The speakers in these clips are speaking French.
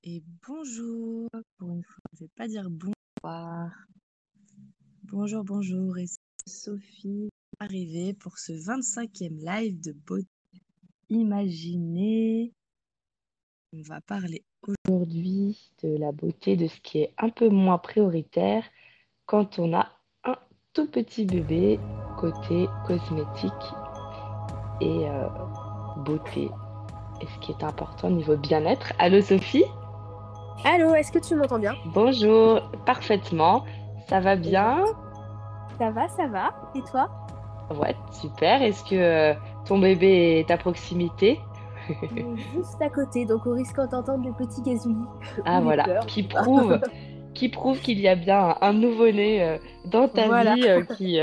Et bonjour. Pour une fois, je vais pas dire bonsoir. Bonjour, bonjour. Et c'est Sophie arrivée pour ce 25e live de beauté imaginée. On va parler aujourd'hui de la beauté, de ce qui est un peu moins prioritaire quand on a un tout petit bébé côté cosmétique et beauté. Et ce qui est important niveau bien-être. Allô Sophie? Allô, est-ce que tu m'entends bien? Bonjour, parfaitement. Ça va Eh ben, bien? ça va. Et toi? Ouais, super. Est-ce que ton bébé est à proximité? Il est juste à côté, donc au risque d'entendre les petits gazouillis ou Ah les voilà, pleurs, je sais pas. qui prouve qu'il y a bien un nouveau-né dans ta Voilà. vie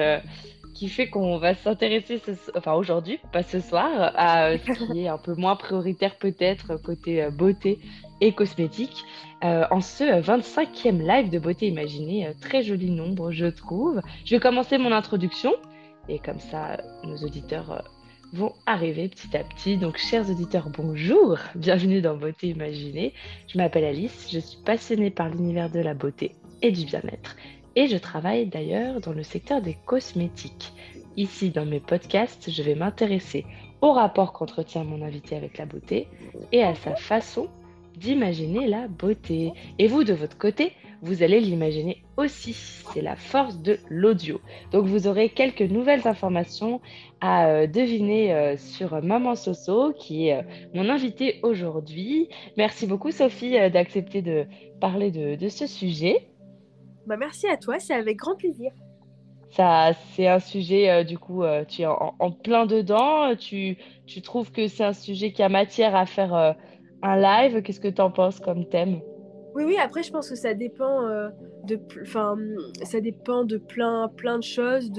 qui fait qu'on va s'intéresser enfin aujourd'hui, pas ce soir, à ce qui est un peu moins prioritaire peut-être côté beauté et cosmétique. En ce 25e live de beauté imaginée, très joli nombre je trouve. Je vais commencer mon introduction et comme ça nos auditeurs vont arriver petit à petit. Donc chers auditeurs, bonjour, bienvenue dans Beauté imaginée. Je m'appelle Alice, je suis passionnée par l'univers de la beauté et du bien-être. Et je travaille d'ailleurs dans le secteur des cosmétiques. Ici, dans mes podcasts, je vais m'intéresser au rapport qu'entretient mon invité avec la beauté et à sa façon d'imaginer la beauté. Et vous, de votre côté, vous allez l'imaginer aussi. C'est la force de l'audio. Donc, vous aurez quelques nouvelles informations à deviner sur Maman Soso, qui est mon invitée aujourd'hui. Merci beaucoup, Sophie, d'accepter de parler de ce sujet. Bah, merci à toi, c'est avec grand plaisir. Ça, c'est un sujet, du coup, tu es en plein dedans. Tu trouves que c'est un sujet qui a matière à faire un live. Qu'est-ce que tu en penses comme thème? Oui, oui, après, je pense que ça dépend enfin, ça dépend de plein de choses,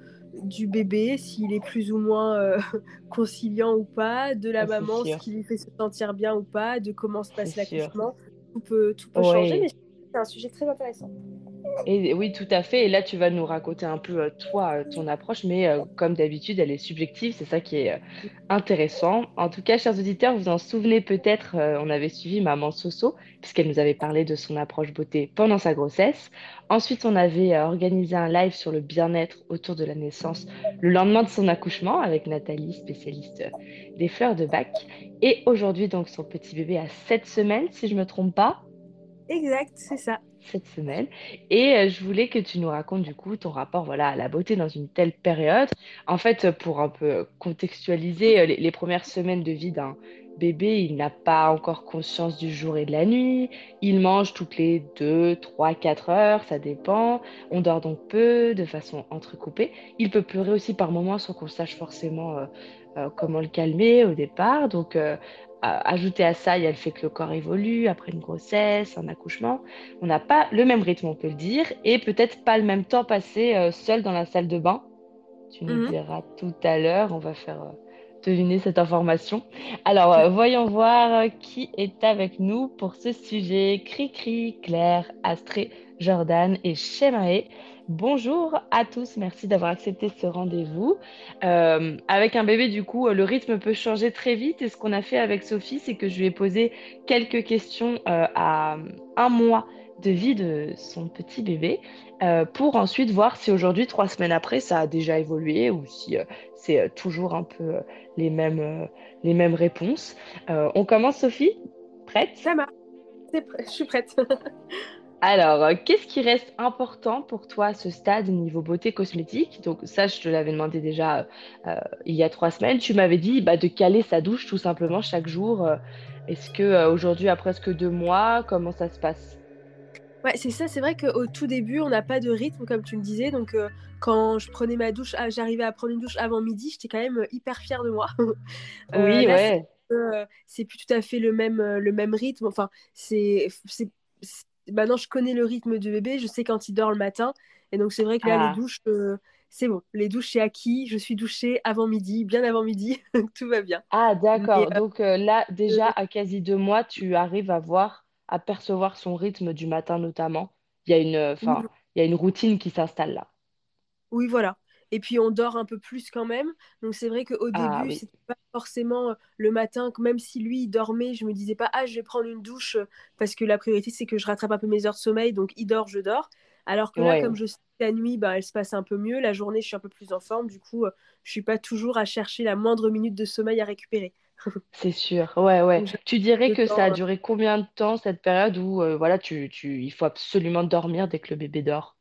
du bébé, s'il est plus ou moins conciliant ou pas, de la Ah, c'est maman, ce sûr, qui lui fait se sentir bien ou pas, de comment se c'est passe sûr. l'accouchement. Tout peut changer, mais Oui. je pense que c'est un sujet très intéressant. Et oui, tout à fait. Et là, tu vas nous raconter un peu, toi, ton approche, mais comme d'habitude, elle est subjective. C'est ça qui est intéressant. En tout cas, chers auditeurs, vous en souvenez peut-être, on avait suivi Maman Soso, puisqu'elle nous avait parlé de son approche beauté pendant sa grossesse. Ensuite, on avait organisé un live sur le bien-être autour de la naissance le lendemain de son accouchement avec Nathalie, spécialiste des fleurs de bac. Et aujourd'hui, donc, son petit bébé a 7 semaines, si je ne me trompe pas. Exact, c'est ça. Cette semaine. Et je voulais que tu nous racontes du coup ton rapport voilà, à la beauté dans une telle période. En fait, pour un peu contextualiser, les premières semaines de vie d'un bébé, il n'a pas encore conscience du jour et de la nuit. Il mange toutes les 2, 3, 4 heures, ça dépend. On dort donc peu, de façon entrecoupée. Il peut pleurer aussi par moments sans qu'on sache forcément comment le calmer au départ. Donc, ajouté à ça, il y a le fait que le corps évolue après une grossesse, un accouchement. On n'a pas le même rythme, on peut le dire, et peut-être pas le même temps passé seul dans la salle de bain. Tu nous Mhm. diras tout à l'heure, on va faire deviner cette information. Alors, voyons voir qui est avec nous pour ce sujet. Cri-cri, Claire, Astrée, Jordan et Shemae. Bonjour à tous, merci d'avoir accepté ce rendez-vous. Avec un bébé, du coup, le rythme peut changer très vite. Et ce qu'on a fait avec Sophie, c'est que je lui ai posé quelques questions à un mois de vie de son petit bébé pour ensuite voir si aujourd'hui, 3 semaines après, ça a déjà évolué ou si c'est toujours un peu les mêmes réponses. On commence, Sophie? Prête? Ça marche, je suis prête. Alors, qu'est-ce qui reste important pour toi à ce stade niveau beauté cosmétique? Donc ça, je te l'avais demandé déjà il y a 3 semaines. Tu m'avais dit bah, de caler sa douche tout simplement chaque jour. Est-ce que aujourd'hui, à presque 2 mois, comment ça se passe? Ouais, c'est ça, c'est vrai qu'au tout début, on n'a pas de rythme, comme tu me disais. Donc, quand je prenais ma douche, j'arrivais à prendre une douche avant midi, j'étais quand même hyper fière de moi. Oui, Là, ouais. c'est plus tout à fait le même rythme. Enfin, maintenant, je connais le rythme de bébé, je sais quand il dort le matin. Et donc, c'est vrai que là, les Ah, douches, c'est bon. Les douches, c'est acquis. Je suis douchée avant midi, bien avant midi. Donc, tout va bien. ah, Mais, d'accord. Donc là, euh, déjà, à quasi 2 mois, tu arrives à voir, à percevoir son rythme du matin notamment. Il y a oui, enfin, il y a une routine qui s'installe là. oui, voilà. Et puis, on dort un peu plus quand même. Donc, c'est vrai qu'au Ah début, oui. forcément le matin, même si lui il dormait, je me disais pas, ah, je vais prendre une douche parce que la priorité c'est que je rattrape un peu mes heures de sommeil, donc il dort, je dors. Alors que là, comme Ouais, je sais que la nuit, bah, elle se passe un peu mieux, la journée, je suis un peu plus en forme, du coup, je suis pas toujours à chercher la moindre minute de sommeil à récupérer. c'est sûr. Ouais, ouais. Donc j'ai Tu dirais le que ça temps. a duré combien de temps, cette période où voilà, il faut absolument dormir dès que le bébé dort?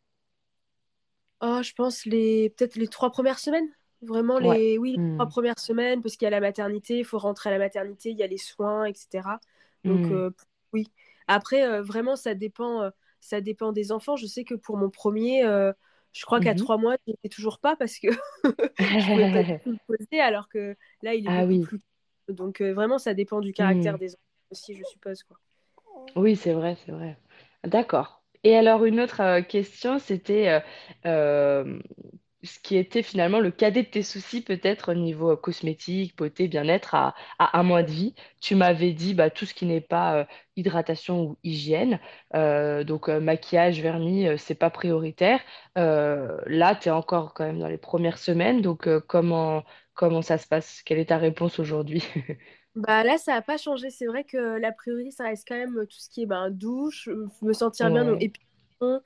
Oh, je pense peut-être les 3 premières semaines. Vraiment Ouais. oui, les trois Hmm. premières semaines, parce qu'il y a la maternité, il faut rentrer à la maternité, il y a les soins, etc. Donc Hmm. oui. Après, vraiment, ça dépend des enfants. Je sais que pour mon premier, je crois qu'à Mhm. 3 mois, il n'était toujours pas parce que je pouvais pas du tout le poser, alors que là, il est Ah beaucoup oui. plus. Donc vraiment, ça dépend du Hmm. caractère des enfants aussi, je suppose, quoi. Oui, c'est vrai, c'est vrai. D'accord. Et alors, une autre question, c'était euh, ce qui était finalement le cadet de tes soucis, peut-être au niveau cosmétique, beauté, bien-être, à 1 mois de vie. Tu m'avais dit bah, tout ce qui n'est pas hydratation ou hygiène. Donc, maquillage, vernis, c'est pas prioritaire. Là, tu es encore quand même dans les premières semaines. Donc, comment ça se passe? Quelle est ta réponse aujourd'hui? Bah là, ça n'a pas changé. C'est vrai que la priorité, ça reste quand même tout ce qui est ben, douche, me sentir bien, donc Ouais. épilation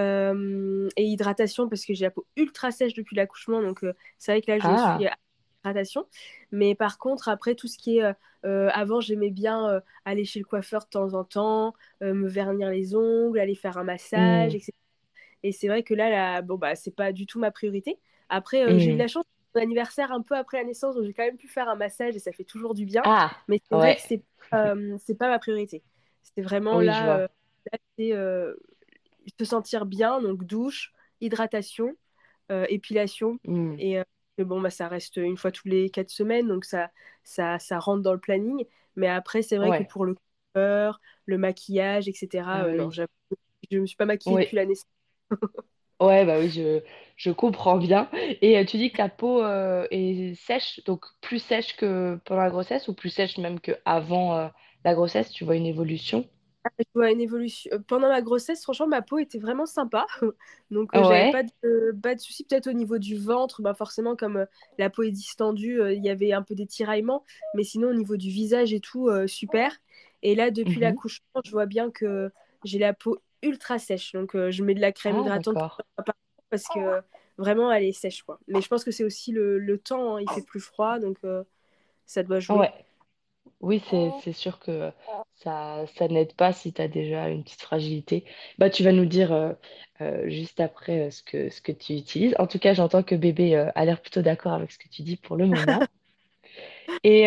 et hydratation, parce que j'ai la peau ultra sèche depuis l'accouchement. Donc c'est vrai que là, je suis Ah. à hydratation. Mais par contre, après, tout ce qui est... avant, j'aimais bien aller chez le coiffeur de temps en temps, me vernir les ongles, aller faire un massage, Hmm. etc. Et c'est vrai que là, bon, bah, c'est pas du tout ma priorité. Après, j'ai eu de Hmm. la chance, mon anniversaire un peu après la naissance, donc j'ai quand même pu faire un massage et ça fait toujours du bien. Ah, Mais c'est vrai que ouais, c'est pas ma priorité. C'est vraiment oui, je là, vois. là c'est se sentir bien, donc douche, hydratation, épilation. Hmm. Et bon, bah, ça reste une fois tous les 4 semaines, donc ça rentre dans le planning. Mais après, c'est vrai que Ouais, pour le coiffeur, le maquillage, etc., ah non, oui, je me suis pas maquillée oui, depuis la naissance. ouais, bah oui, je comprends bien. Et tu dis que ta peau est sèche, donc plus sèche que pendant la grossesse ou plus sèche même que avant la grossesse, tu vois une évolution? Je vois une évolution. Pendant ma grossesse, franchement, ma peau était vraiment sympa. Donc, j'avais Ouais. pas de soucis. Peut-être au niveau du ventre, bah, forcément, comme la peau est distendue, il y avait un peu des tiraillements. Mais sinon, au niveau du visage et tout, super. Et là, depuis Mhm. l'accouchement, je vois bien que j'ai la peau ultra sèche. Donc, je mets de la crème Ah, hydratante d'accord. par jour parce que vraiment, elle est sèche, quoi. Mais je pense que c'est aussi le temps, hein. Il fait plus froid, donc ça doit jouer. Ouais. Oui, c'est sûr que ça n'aide pas si tu as déjà une petite fragilité. Bah, tu vas nous dire juste après ce que tu utilises. En tout cas, j'entends que bébé a l'air plutôt d'accord avec ce que tu dis pour le moment. Et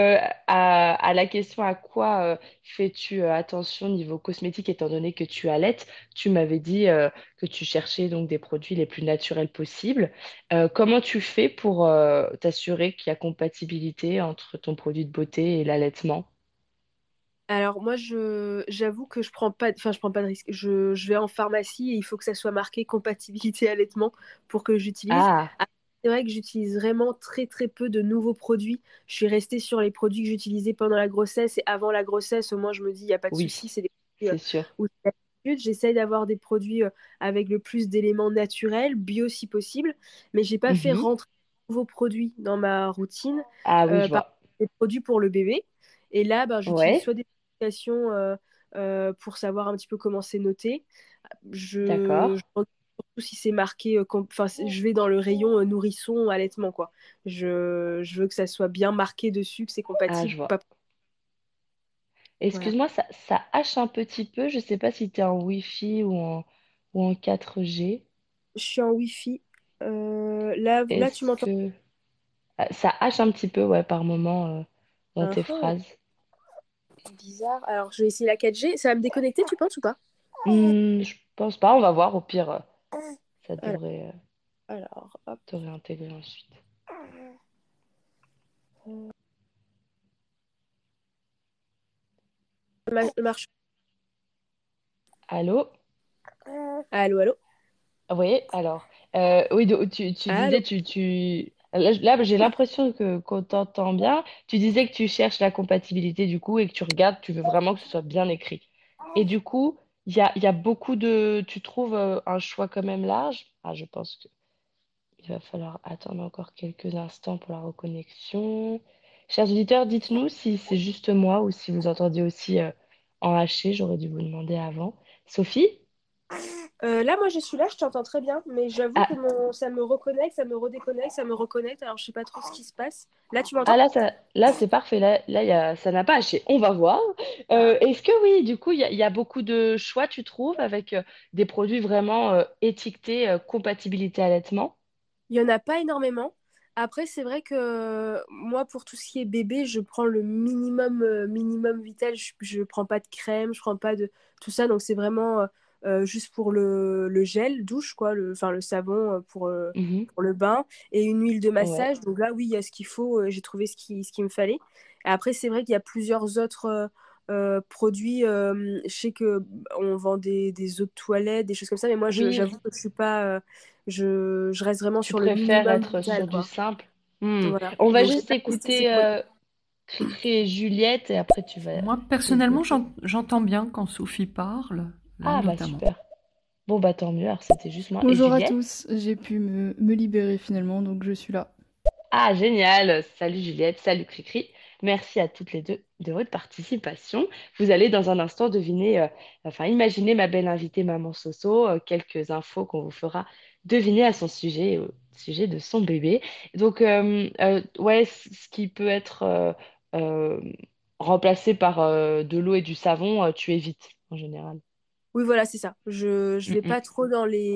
à la question à quoi fais-tu attention niveau cosmétique étant donné que tu allaites, tu m'avais dit que tu cherchais donc des produits les plus naturels possibles. Comment tu fais pour t'assurer qu'il y a compatibilité entre ton produit de beauté et l'allaitement? Alors moi, j'avoue que je prends pas de risque. Je vais en pharmacie et il faut que ça soit marqué compatibilité allaitement pour que j'utilise. Ah, Après, c'est vrai que j'utilise vraiment très très peu de nouveaux produits. Je suis restée sur les produits que j'utilisais pendant la grossesse et avant la grossesse. Au moins, je me dis, il n'y a pas de oui, souci. C'est des produits c'est sûr. où j'ai l'habitude. J'essaye d'avoir des produits avec le plus d'éléments naturels, bio si possible. Mais j'ai pas fait Mhm. rentrer de nouveaux produits dans ma routine. Ah oui, je Par vois. des produits pour le bébé. Et là, ben, j'utilise Ouais, soit des applications pour savoir un petit peu comment c'est noté. Je d'accord. regarde surtout si c'est marqué, enfin, je vais dans le rayon nourrisson, allaitement, quoi. Je veux que ça soit bien marqué dessus, que c'est Ah, compatible. je vois. Pas... Voilà. Excuse-moi, ça hache un petit peu. Je sais pas si tu es en Wi-Fi ou en 4G. Je suis en Wi-Fi. Là, tu Est-ce m'entends? que ça hache un petit peu, ouais, par moment dans tes Ah, phrases? bizarre. Alors, je vais essayer la 4G. Ça va me déconnecter, tu penses ou pas? Je pense pas. On va voir. Au pire, ça Voilà. devrait Alors, hop. te réintégrer ensuite. Marche. Allô? Allô, allô? Oui, alors. Oui, tu Allô? disais, là, j'ai l'impression que qu'on t'entend bien. Tu disais que tu cherches la compatibilité du coup et que tu regardes, tu veux vraiment que ce soit bien écrit. Et du coup, il y a beaucoup de. Tu trouves un choix quand même large? Ah, je pense qu'il va falloir attendre encore quelques instants pour la reconnexion. Chers auditeurs, dites-nous si c'est juste moi ou si vous entendiez aussi en haché. J'aurais dû vous demander avant. Sophie? Là, moi, je suis là, je t'entends très bien, mais j'avoue que Ah, ça me reconnecte, ça me redéconnecte, ça me reconnecte, alors je sais pas trop ce qui se passe. Là, tu ah m'entends? là, là c'est parfait. Là, ça n'a pas haché. On va voir. Est-ce que oui, du coup, il y a beaucoup de choix, tu trouves, avec des produits vraiment étiquetés compatibilité allaitement? Il y en a pas énormément. Après, c'est vrai que moi, pour tout ce qui est bébé, je prends le minimum, minimum vital. Je prends pas de crème, je prends pas de tout ça. Donc, c'est vraiment juste pour le gel douche, quoi, enfin, le savon Mhm. pour le bain et une huile de Ouais. massage. Donc là, oui, il y a ce qu'il faut. J'ai trouvé ce qu'il me fallait. Et après, c'est vrai qu'il y a plusieurs autres produits. Je sais que on vend des eau de toilette, des choses comme ça, mais moi, Oui, j'avoue que je suis pas. Je reste vraiment tu sur le préfères minimum être vital, sur du quoi. simple. Hmm. Voilà. On va Donc, j'ai juste pas testé ces écouter produits. Cricri et Juliette et après tu vas Moi, personnellement, développer. j'entends bien quand Sophie parle, là Ah bah notamment. super. Bon bah tant mieux, alors c'était juste moi. Et Bonjour à Juliette? tous, j'ai pu me libérer finalement, donc je suis là. Ah génial. Salut Juliette, salut Cricri. Merci à toutes les deux de votre participation. Vous allez dans un instant deviner, enfin imaginer ma belle invitée Maman Soso, quelques infos qu'on vous fera deviner à son sujet, au sujet de son bébé. Donc ouais, ce qui peut être euh, remplacé par de l'eau et du savon, tu évites en général. Oui, voilà, c'est ça. Je Mm, vais mm. pas trop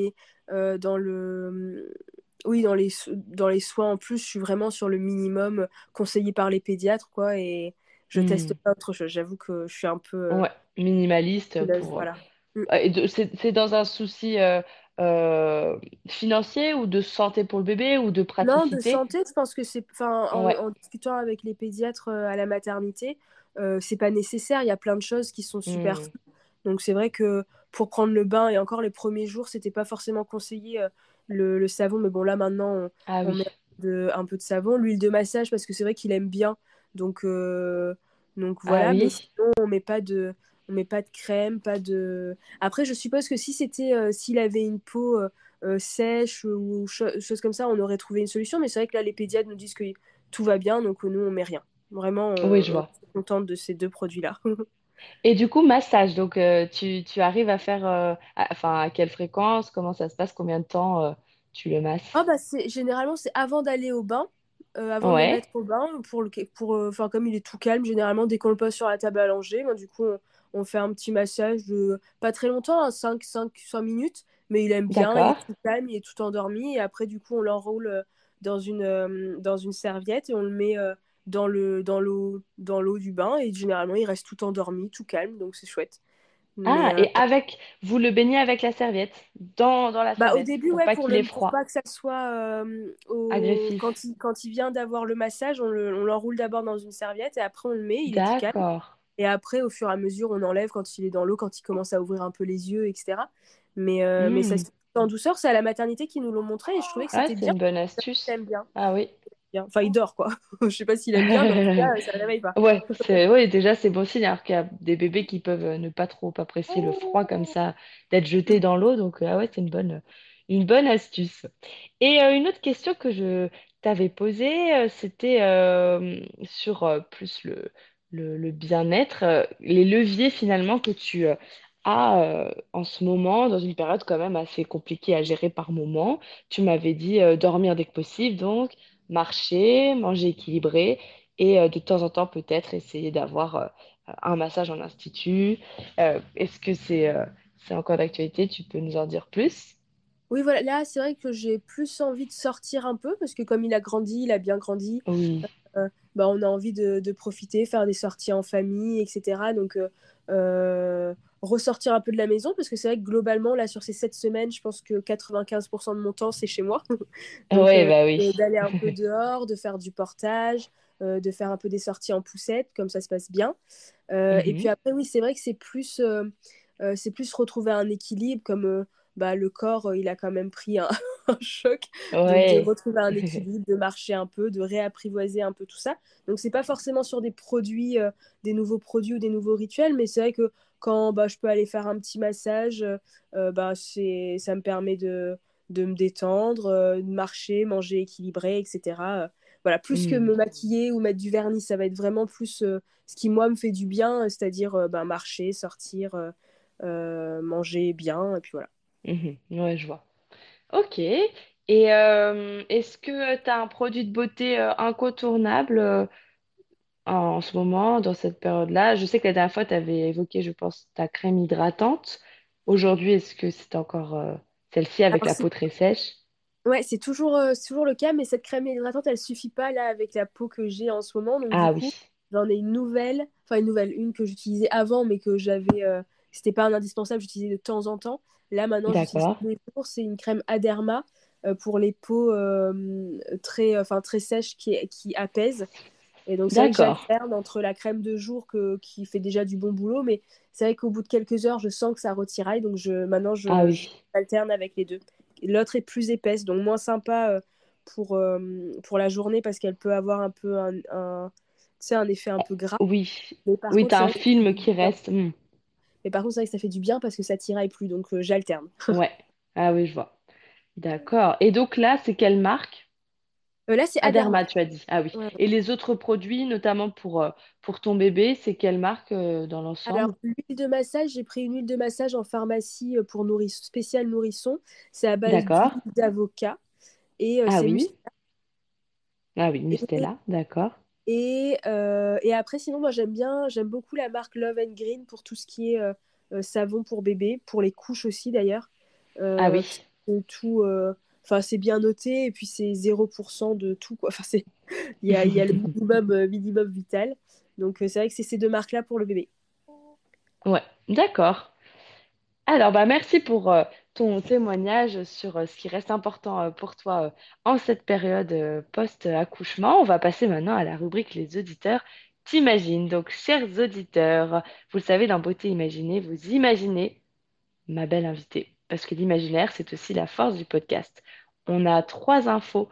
dans le, oui, dans les soins en plus. Je suis vraiment sur le minimum conseillé par les pédiatres, quoi. Et je teste Hmm. pas autre chose. J'avoue que je suis un peu Ouais, minimaliste frileuse, pour. voilà. Mm. C'est dans un souci euh, financier ou de santé pour le bébé ou de Non, de praticité? santé, je pense que c'est, enfin, Ouais. en discutant avec les pédiatres à la maternité, c'est pas nécessaire. Il y a plein de choses qui sont Hmm. superflues. Donc c'est vrai que pour prendre le bain et encore les premiers jours, c'était pas forcément conseillé le savon, mais bon là maintenant Ah on oui. met un peu de savon, l'huile de massage parce que c'est vrai qu'il aime bien. Donc Ah voilà, mais oui. sinon on met pas de crème, pas de. Après je suppose que si c'était s'il avait une peau sèche ou choses comme ça, on aurait trouvé une solution. Mais c'est vrai que là, les pédiatres nous disent que tout va bien, donc nous, on met rien. Vraiment, Oui, je on vois. est contente de ces deux produits-là. Et du coup, massage. Donc, tu arrives à faire, enfin, à quelle fréquence? Comment ça se passe? Combien de temps tu le masses? Ah bah généralement c'est avant d'aller au bain, avant de le mettre Ouais. au bain enfin comme il est tout calme généralement dès qu'on le pose sur la table à langer, ben, du coup on fait un petit massage de pas très longtemps, hein, 5 minutes, mais il aime bien, il est D'accord. tout calme, il est tout endormi et après du coup on l'enroule dans une serviette et on le met dans l'eau du bain et généralement il reste tout endormi, tout calme donc c'est chouette. Mais Ah, et avec, vous le baignez avec la serviette, dans la bah, au serviette, début, pour ouais, pas qu'il ait pour froid, pas que ça soit agressif. quand il vient d'avoir le massage, on l'enroule d'abord dans une serviette et après on le met, il est tout calme. D'accord. Et après, au fur et à mesure, on enlève quand il est dans l'eau, quand il commence à ouvrir un peu les yeux, etc. Mais ça se Hmm. fait en douceur, c'est à la maternité qu'ils nous l'ont montré et je trouvais que Ouais, c'était c'est bien. une bonne Il astuce. aime bien, Ah oui. bien. Enfin, il dort quoi. Je sais pas s'il aime bien, mais en tout cas, ça ne le réveille pas. Ouais, ouais, déjà c'est bon signe, alors qu'il y a des bébés qui peuvent ne pas trop apprécier le froid comme ça, d'être jetés dans l'eau. Donc ah ouais, c'est une bonne astuce. Et une autre question que je t'avais posée, c'était sur plus le bien-être, les leviers finalement que tu as en ce moment, dans une période quand même assez compliquée à gérer par moment. Tu m'avais dit dormir dès que possible, donc marcher, manger équilibré et de temps en temps peut-être essayer d'avoir un massage en institut. Est-ce que c'est encore d'actualité? Tu peux nous en dire plus? Oui, voilà, là, c'est vrai que j'ai plus envie de sortir un peu parce que comme il a grandi, il a bien grandi. Oui, Bah, on a envie de profiter, faire des sorties en famille, etc. Donc, ressortir un peu de la maison, parce que c'est vrai que globalement, là, sur ces 7 semaines, je pense que 95% de mon temps, c'est chez moi. Donc, ouais, bah oui. d'aller un peu dehors, de faire du portage, de faire un peu des sorties en poussette, comme ça se passe bien. Et puis Mhm. après, oui, c'est vrai que c'est plus retrouver un équilibre, comme bah, le corps, il a quand même pris un choc. Donc, de Ouais. retrouver un équilibre, de marcher un peu, de réapprivoiser un peu tout ça. Donc, c'est pas forcément sur des produits, des nouveaux produits ou des nouveaux rituels, mais c'est vrai que quand bah, je peux aller faire un petit massage, bah, ça me permet de me détendre, de marcher, manger équilibré, etc. Voilà, plus que Hmm. me maquiller ou mettre du vernis, ça va être vraiment plus ce qui, moi, me fait du bien, c'est-à-dire marcher, sortir, manger bien, et puis voilà. Mhm. Ouais, je vois. Ok. Et est-ce que tu as un produit de beauté incontournable en ce moment, dans cette période-là? Je sais que la dernière fois, tu avais évoqué, je pense, ta crème hydratante. Aujourd'hui, est-ce que c'est encore celle-ci avec Alors, la peau très sèche? ouais, c'est toujours le cas, mais cette crème hydratante, elle suffit pas là avec la peau que j'ai en ce moment. Donc du Ah oui, coup, j'en ai une que j'utilisais avant, mais que c'était pas un indispensable, j'utilisais de temps en temps. Là maintenant, j'utilise d'accord. tous les jours. C'est une crème Aderma pour les peaux très sèches qui apaisent. Et donc, c'est vrai que D'accord. j'alterne entre la crème de jour qui fait déjà du bon boulot, mais c'est vrai qu'au bout de quelques heures, je sens que ça retiraille. Donc, maintenant, Ah je oui. alterne avec les deux. Et l'autre est plus épaisse, donc moins sympa pour la journée parce qu'elle peut avoir un peu tu sais, un effet un peu gras. Oui. Mais par Oui, contre, tu as c'est un vrai que ça fait film du qui bien. reste. Hmm. Mais par contre, c'est vrai que ça fait du bien parce que ça tiraille plus, donc j'alterne. Ouais. Ah oui, je vois. D'accord. Et donc là, c'est quelle marque? Là, c'est Aderma. Aderma, tu as dit. Ah oui. Ouais. Et les autres produits, notamment pour ton bébé, c'est quelle marque dans Alors, l'ensemble? l'huile de massage, j'ai pris une huile de massage en pharmacie pour spécial nourrisson. C'est à base d'huile D'accord. d'avocat et Ah c'est oui. muscade. Ah oui, Et, Mustela. D'accord. et après, sinon, moi, j'aime beaucoup la marque Love and Green pour tout ce qui est savon pour bébé, pour les couches aussi d'ailleurs. Ah Parce oui. que tout, c'est bien noté et puis c'est 0% de tout, quoi. Enfin, il y a le minimum vital. Donc, c'est vrai que c'est ces deux marques-là pour le bébé. Ouais. D'accord. Alors, bah, merci pour ton témoignage sur ce qui reste important pour toi en cette période post-accouchement. On va passer maintenant à la rubrique Les auditeurs t'imaginent. Donc, chers auditeurs, vous le savez, dans Beauté Imaginée, vous imaginez ma belle invitée, parce que l'imaginaire, c'est aussi la force du podcast. On a trois infos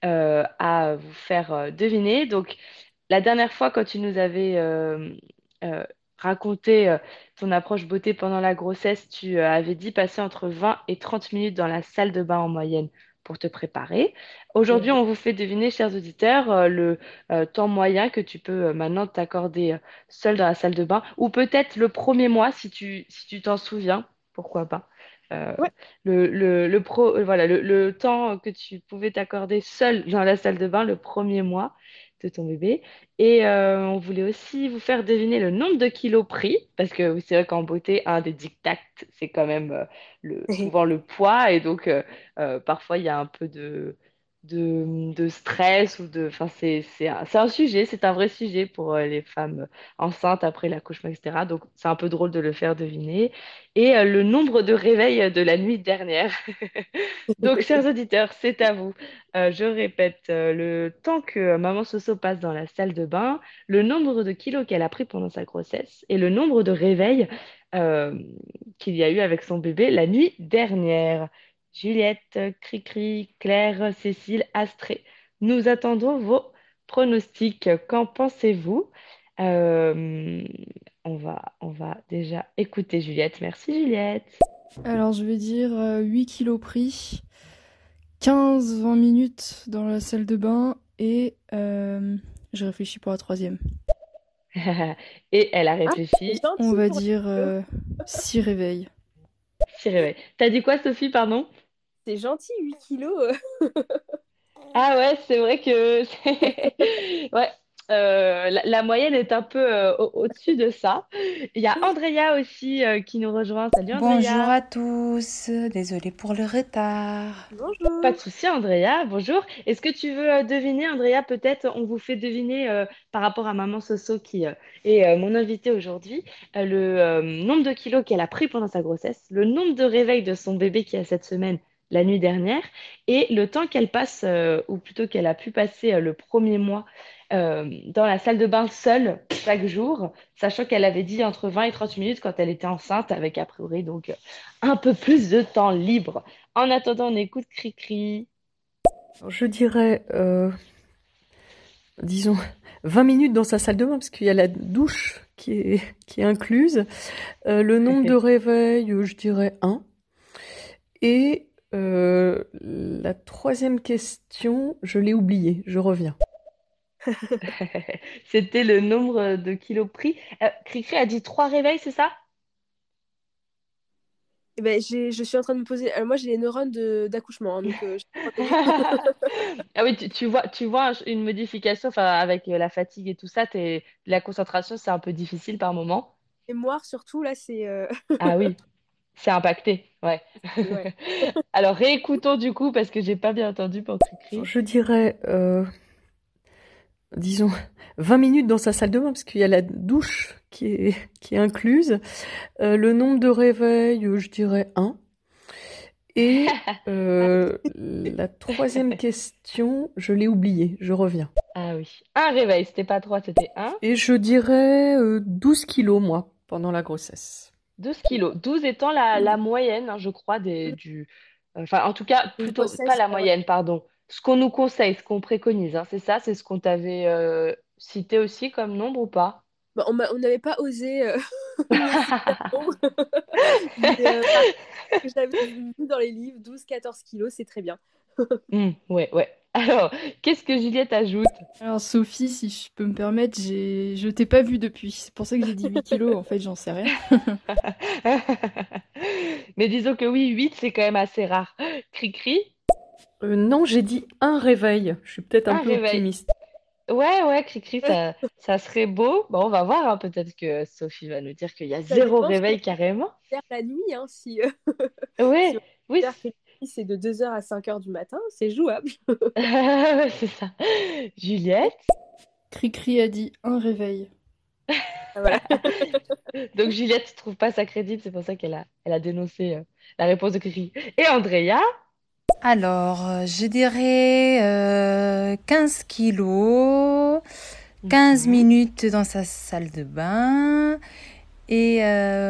à vous faire deviner. Donc, la dernière fois, quand tu nous avais euh, raconté ton approche beauté pendant la grossesse, tu avais dit passer entre 20 et 30 minutes dans la salle de bain en moyenne pour te préparer. Aujourd'hui, Mhm. on vous fait deviner, chers auditeurs, le temps moyen que tu peux maintenant t'accorder seul dans la salle de bain, ou peut-être le premier mois, si tu t'en souviens, pourquoi pas. Euh, Ouais. voilà, le temps que tu pouvais t'accorder seul dans la salle de bain le premier mois de ton bébé. Et on voulait aussi vous faire deviner le nombre de kilos pris, parce que oui, c'est vrai qu'en beauté, un des dictats, c'est quand même souvent le poids, et donc parfois il y a un peu de stress ou de, enfin c'est un sujet, c'est un vrai sujet pour les femmes enceintes après l'accouchement, etc. Donc c'est un peu drôle de le faire deviner. Et le nombre de réveils de la nuit dernière. Donc, chers auditeurs, c'est à vous. Je répète, le temps que maman Soso passe dans la salle de bain, le nombre de kilos qu'elle a pris pendant sa grossesse et le nombre de réveils euh, qu'il y a eu avec son bébé la nuit dernière. Juliette, Cricri, Claire, Cécile, Astrée, nous attendons vos pronostics. Qu'en pensez-vous? Euh, on va déjà écouter Juliette. Merci Juliette. Alors, je vais dire 8 kilos pris, 15-20 minutes dans la salle de bain et je réfléchis pour la troisième. Et elle a Ah, c'est réfléchi. On gentil va pour dire les kilos. 6 réveils. S'y réveille. T'as dit quoi, Sophie, pardon? C'est gentil, 8 kilos. Ah ouais, c'est vrai que ouais, la moyenne est un peu au-dessus de ça. Il y a Andrea aussi qui nous rejoint. Salut Bonjour Andrea. à tous, désolée pour le retard. Pas de Bonjour. souci, Andrea. Bonjour. Est-ce que tu veux deviner, Andrea? Peut-être on vous fait deviner par rapport à Maman Soso qui est mon invitée aujourd'hui, le nombre de kilos qu'elle a pris pendant sa grossesse, le nombre de réveils de son bébé qui a cette semaine, la nuit dernière, et le temps qu'elle passe, ou plutôt qu'elle a pu passer le premier mois dans la salle de bain seule chaque jour, sachant qu'elle avait dit entre 20 et 30 minutes quand elle était enceinte, avec a priori donc un peu plus de temps libre. En attendant, on écoute Cricri. Je dirais, disons, 20 minutes dans sa salle de bain, parce qu'il y a la douche qui est incluse. Le nombre de réveils, je dirais un. Et la troisième question, je l'ai oubliée, je reviens. C'était le nombre de kilos pris. Cricri a dit 3 réveils, c'est ça? Et ben, je suis en train de me poser. Moi, j'ai les neurones d'accouchement, hein, donc Ah oui, tu vois une modification, enfin, avec la fatigue et tout ça, la concentration, c'est un peu difficile par moment. mémoire surtout, là, c'est. Ah oui, c'est impacté, ouais. Ouais. Alors réécoutons du coup, parce que j'ai pas bien entendu pour Cricri. Je dirais, disons, 20 minutes dans sa salle de bain, parce qu'il y a la douche qui est incluse. Le nombre de réveils, je dirais un. Et la troisième question, je l'ai oubliée, je reviens. Ah oui. Un réveil, c'était pas 3, c'était un. Et je dirais 12 kilos, moi, pendant la grossesse. 12 kilos. 12 étant la moyenne, hein, je crois, enfin, en tout cas, Une plutôt, pas grossesse, la ouais. moyenne, pardon. Ce qu'on nous conseille, ce qu'on préconise, hein, c'est ça, c'est ce qu'on t'avait cité aussi comme nombre ou pas? Bah, on n'avait pas osé me citer un nombre, mais par contre, ce que j'avais vu dans les livres, 12-14 kilos, c'est très bien. Ouais, ouais. Alors, qu'est-ce que Juliette ajoute? Alors Sophie, si je peux me permettre, je t'ai pas vue depuis. C'est pour ça que j'ai dit 8 kilos. En fait, j'en sais rien. Mais disons que oui, 8 c'est quand même assez rare. Cri-cri, Non, j'ai dit un réveil. Je suis peut-être un un peu réveil. optimiste. Ouais, ouais, Cri-cri, ça serait beau. Bon, on va voir, hein, peut-être que Sophie va nous dire qu'il y a Ça zéro dépend ce qu'on réveil carrément. fait la nuit, hein, si, si Ouais, on oui, considère que la nuit, c'est de 2 heures à 5 heures du matin, c'est jouable. c'est ça. Juliette. Cricri a dit un réveil. Voilà. Donc Juliette trouve pas ça crédible, c'est pour ça qu'elle a dénoncé la réponse de Cri-cri. Et Andrea? Alors, je dirais 15 kilos, 15 Mhm. minutes dans sa salle de bain et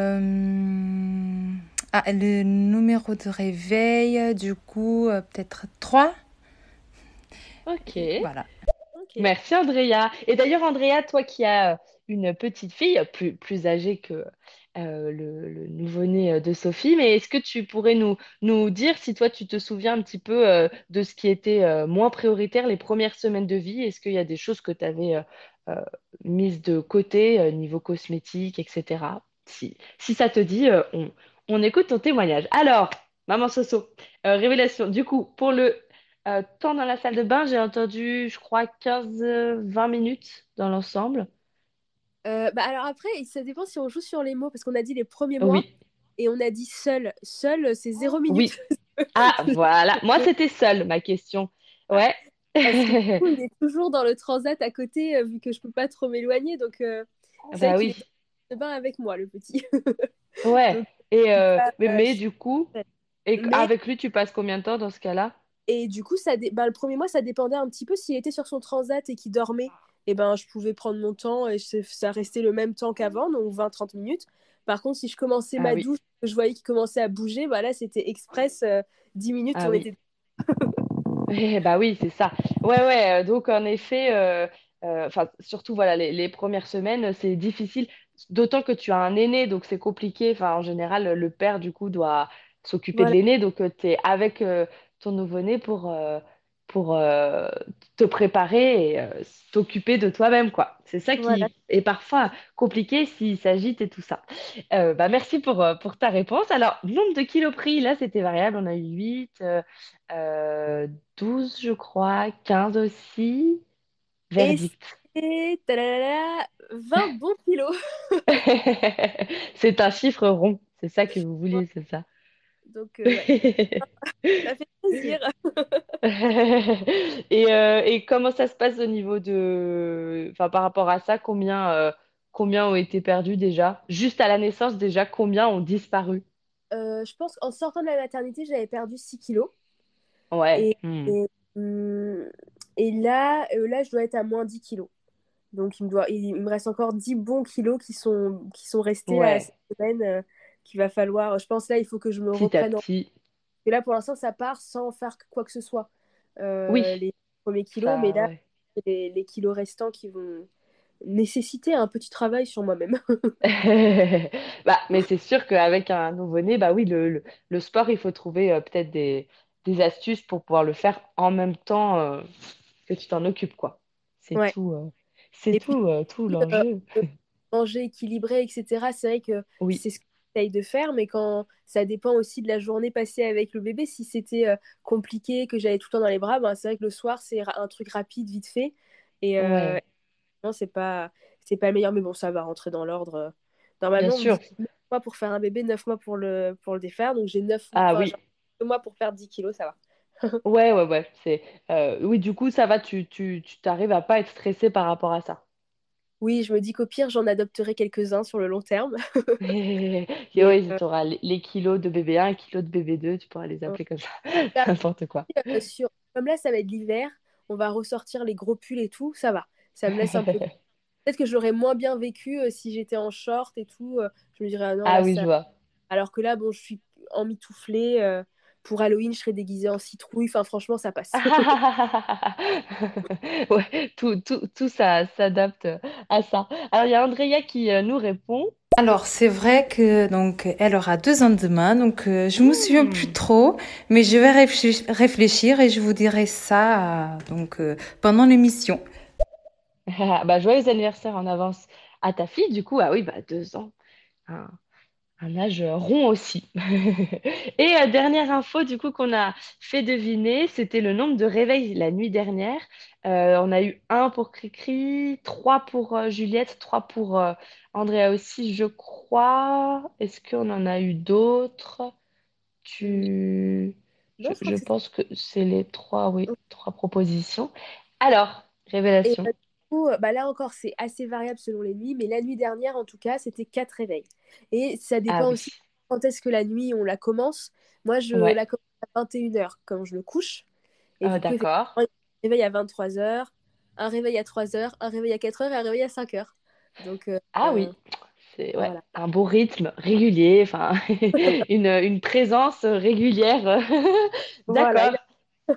le numéro de réveil, du coup, peut-être 3. Ok. Voilà. Ok. Merci Andrea. Et d'ailleurs Andrea, toi qui as une petite fille plus âgée que le nouveau-né de Sophie, mais est-ce que tu pourrais nous dire si toi tu te souviens un petit peu de ce qui était moins prioritaire les premières semaines de vie? Est-ce qu'il y a des choses que tu avais mises de côté niveau cosmétique, etc. Si ça te dit, on écoute ton témoignage. Alors, maman Soso, révélation. Du coup, pour le temps dans la salle de bain, j'ai entendu, je crois, 15-20 minutes dans l'ensemble. Bah alors après, ça dépend si on joue sur les mots, parce qu'on a dit les premiers mois Oui, et on a dit seul. Seul, c'est 0 minute. oui. Ah, voilà. Moi, c'était seule, ma question. Ouais. Parce que du coup, il est toujours dans le transat à côté, vu que je peux pas trop m'éloigner. Donc, c'est vrai Bah qu'il oui. est dans le bain avec moi, le petit. Ouais. Donc, Et je mais suis du coup, seule. et Mais, avec lui, tu passes combien de temps dans ce cas-là? et du coup, bah, le premier mois, ça dépendait un petit peu s'il était sur son transat et qu'il dormait. Et ben, je pouvais prendre mon temps et ça restait le même temps qu'avant, donc 20-30 minutes. Par contre, si je commençais Ah ma oui. douche, que je voyais qu'il commençait à bouger, bah là, c'était express, 10 minutes, Ah on oui. était. Bah oui, c'est ça. Ouais, ouais. Donc en effet, enfin surtout voilà, les premières semaines, c'est difficile. D'autant que tu as un aîné, donc c'est compliqué. Enfin, en général, le père du coup doit s'occuper de Voilà, l'aîné, donc tu es avec ton nouveau-né pour te préparer et t'occuper de toi-même, quoi. C'est ça voilà. qui est parfois compliqué s'il s'agite et tout ça. Bah merci pour ta réponse. Alors, nombre de kilos pris, là, c'était variable. On a eu 8. 12, je crois, 15 aussi. Et Verdict. c'est 20 bons kilos. C'est un chiffre rond. C'est ça que vous vouliez, c'est ça. Donc, ouais, ça fait plaisir. Et comment ça se passe au niveau enfin, par rapport à ça, combien ont été perdus déjà? Juste à la naissance, déjà, combien ont disparu? Je pense qu'en sortant de la maternité, j'avais perdu 6 kilos. Ouais. Et, et, hum, et là, je dois être à moins 10 kilos. Donc, il me reste encore 10 bons kilos qui sont restés là Ouais. cette semaine, qu'il va falloir. Je pense là, il faut que je me Petit à reprenne. petit. Et là, pour l'instant, ça part sans faire quoi que ce soit. Oui. Les premiers kilos, mais Ça, là, ouais. les kilos restants qui vont nécessiter un petit travail sur moi-même. Bah, mais c'est sûr qu'avec un nouveau-né, bah oui, le sport, il faut trouver peut-être des astuces pour pouvoir le faire en même temps que tu t'en occupes, quoi. Ouais. C'est Et puis, tout l'enjeu. euh, manger équilibré, etc. C'est vrai que Oui, c'est ce que j'essaye de faire, mais quand ça dépend aussi de la journée passée avec le bébé. Si c'était compliqué, que j'avais tout le temps dans les bras, ben, c'est vrai que le soir, c'est un truc rapide, vite fait. Et ouais, non, c'est pas le meilleur, mais bon, ça va rentrer dans l'ordre. bien Normalement, on me sûr. dit 9 mois pour faire un bébé, 9 mois pour le défaire. Donc j'ai 9 mois, Ah enfin, j'ai oui, 2 mois pour perdre 10 kilos, ça va. ouais, ouais, ouais. Oui, du coup, ça va, tu t'arrives à pas être stressé par rapport à ça. Oui, je me dis qu'au pire, j'en adopterai quelques-uns sur le long terme. Et Mais ouais, tu auras les kilos de bébé 1 et kilos de bébé 2, tu pourras les appeler comme ça. N'importe quoi. comme là, ça va être l'hiver, on va ressortir les gros pulls et tout, ça va. Ça me laisse un peu. Peut-être que je l'aurais moins bien vécu si j'étais en short et tout. Je me dirais, ah non, Ah là, oui, ça. je vois. Alors que là, bon, je suis emmitouflée. Pour Halloween, je serai déguisée en citrouille. Enfin, franchement, ça passe. Ouais, tout ça s'adapte à ça. Alors, il y a Andrea qui nous répond. Alors, c'est vrai que donc elle aura 2 ans demain, donc je me souviens plus Hmm. trop, mais je vais réfléchir et je vous dirai ça donc pendant l'émission. Bah, joyeux anniversaire en avance à ta fille, du coup. Ah oui, bah 2 ans. Un âge rond aussi. Et dernière info du coup qu'on a fait deviner, c'était le nombre de réveils la nuit dernière. On a eu un pour Cricri, trois pour Juliette, trois pour Andrea aussi, je crois. Est-ce qu'on en a eu d'autres? Hum, Tu... Non, je crois Je que c'est ça. pense que c'est les trois, oui, trois propositions. Alors, Et révélation. du coup, bah là encore, c'est assez variable selon les nuits, mais la nuit dernière, en tout cas, c'était 4 réveils. Et ça Ah dépend oui, aussi quand est-ce que la nuit on la commence. Moi, je ouais. la commence à 21h quand je le couche. Et du coup, effectivement, D'accord. il y a un réveil à 23h, un réveil à 3h, un réveil à 4h et un réveil à 5h. Donc, Ah oui, c'est ouais, voilà. un beau rythme régulier, enfin une présence régulière. Voilà. D'accord.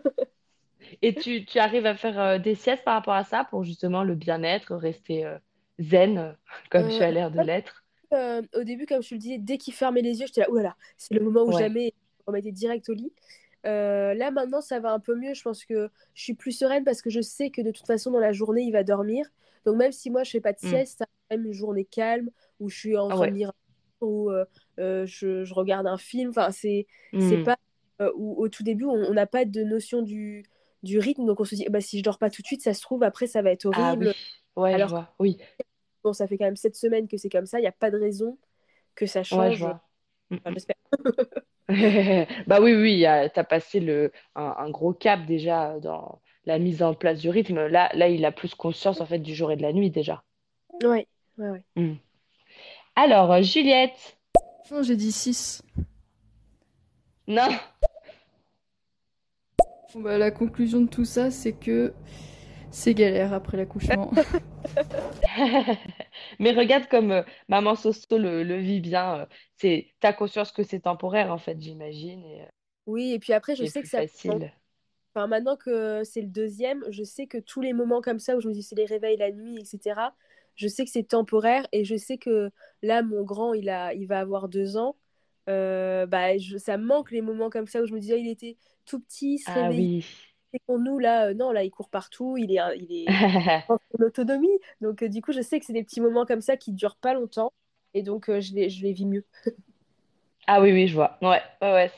Et tu arrives à faire des siestes par rapport à ça pour justement le bien-être, rester zen, comme tu as l'air de l'être. Au début, comme je te le disais, dès qu'il fermait les yeux, j'étais là, oulala, c'est le moment où Ouais. jamais on mettait direct au lit. Là, maintenant, ça va un peu mieux. Je pense que je suis plus sereine parce que je sais que de toute façon, dans la journée, il va dormir. Donc, même si moi, je fais pas de Hmm. sieste, ça va quand même une journée calme où je suis en Ah train de ouais. lire un livre, où je regarde un film. Enfin, c'est Hmm. pas. Au tout début, on n'a pas de notion du rythme. Donc, on se dit, bah, si je dors pas tout de suite, ça se trouve, après, ça va être Ah oui. horrible. Ouais, je Alors que, vois. Oui. bon, ça fait quand même 7 semaines que c'est comme ça. Il n'y a pas de raison que ça Ouais, je change. vois. Hmm, Enfin, hmm. j'espère. Bah oui, oui, t'as passé un gros cap déjà dans la mise en place du rythme. Là, il a plus conscience en fait du jour et de la nuit déjà. Ouais, ouais, ouais. Hmm. Alors, Juliette. Non, j'ai dit 6. Non. Bon, bah, la conclusion de tout ça, c'est que c'est galère après l'accouchement. Mais regarde comme maman Soso le vit bien. T'as conscience que c'est temporaire en fait, j'imagine, Oui, et puis après, je et sais que plus ça. facile. Enfin, maintenant que c'est le deuxième, je sais que tous les moments comme ça où je me dis c'est les réveils la nuit, etc., je sais que c'est temporaire et je sais que là, mon grand, il va avoir 2 ans. Bah, ça me manque les moments comme ça où je me disais, il était tout petit, il se Ah réveillait. oui. Et pour nous, là, non, là, il court partout, il est en autonomie. Donc, du coup, je sais que c'est des petits moments comme ça qui durent pas longtemps. Et donc, je les vis mieux. Ah oui, oui, je vois. Ouais, ouais, ouais,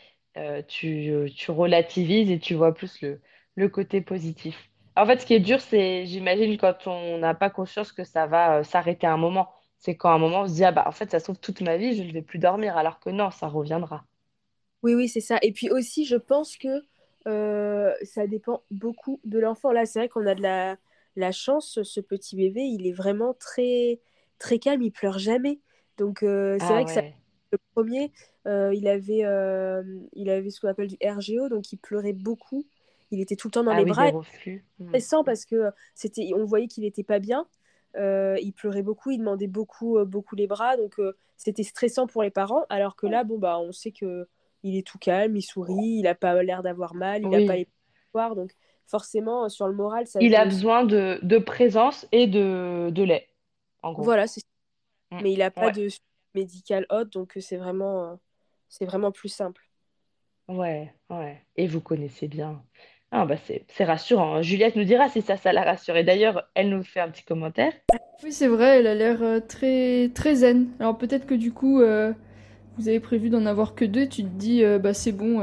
tu relativises et tu vois plus le côté positif. En fait, ce qui est dur, c'est, j'imagine, quand on n'a pas conscience que ça va s'arrêter à un moment. C'est quand à un moment, on se dit, ah bah, en fait, ça se trouve toute ma vie, je ne vais plus dormir, alors que non, ça reviendra. Oui, oui, c'est ça. Et puis aussi, je pense que ça dépend beaucoup de l'enfant. Là, c'est vrai qu'on a de la chance, ce petit bébé, il est vraiment très, très calme, il pleure jamais. Donc, c'est Ah vrai que ça, ouais. le premier, il avait ce qu'on appelle du RGO, donc il pleurait beaucoup. Il était tout le temps dans Ah les oui, des bras. Et reflux. Hmm. stressant parce que on voyait qu'il n'était pas bien. Il pleurait beaucoup, il demandait beaucoup, beaucoup les bras. Donc, c'était stressant pour les parents. Alors que là, bon, bah, on sait que il est tout calme, il sourit, il n'a pas l'air d'avoir mal, il n'a pas Oui. les poires. Donc, forcément, sur le moral, ça Il joue a aussi. besoin de présence et de lait, en gros. Voilà, Hmm. mais il n'a pas Ouais. de suivi médical haute, donc c'est vraiment plus simple. Ouais, ouais. Et vous connaissez bien. Ah, bah c'est rassurant, hein. Juliette nous dira si ça la rassure. Et d'ailleurs, elle nous fait un petit commentaire. Oui, c'est vrai, elle a l'air très, très zen. Alors peut-être que du coup, vous avez prévu d'en avoir que deux, tu te dis, bah c'est bon,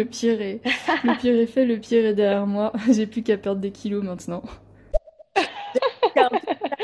le pire est fait, le pire est derrière moi, j'ai plus qu'à perdre des kilos maintenant. C'est un peu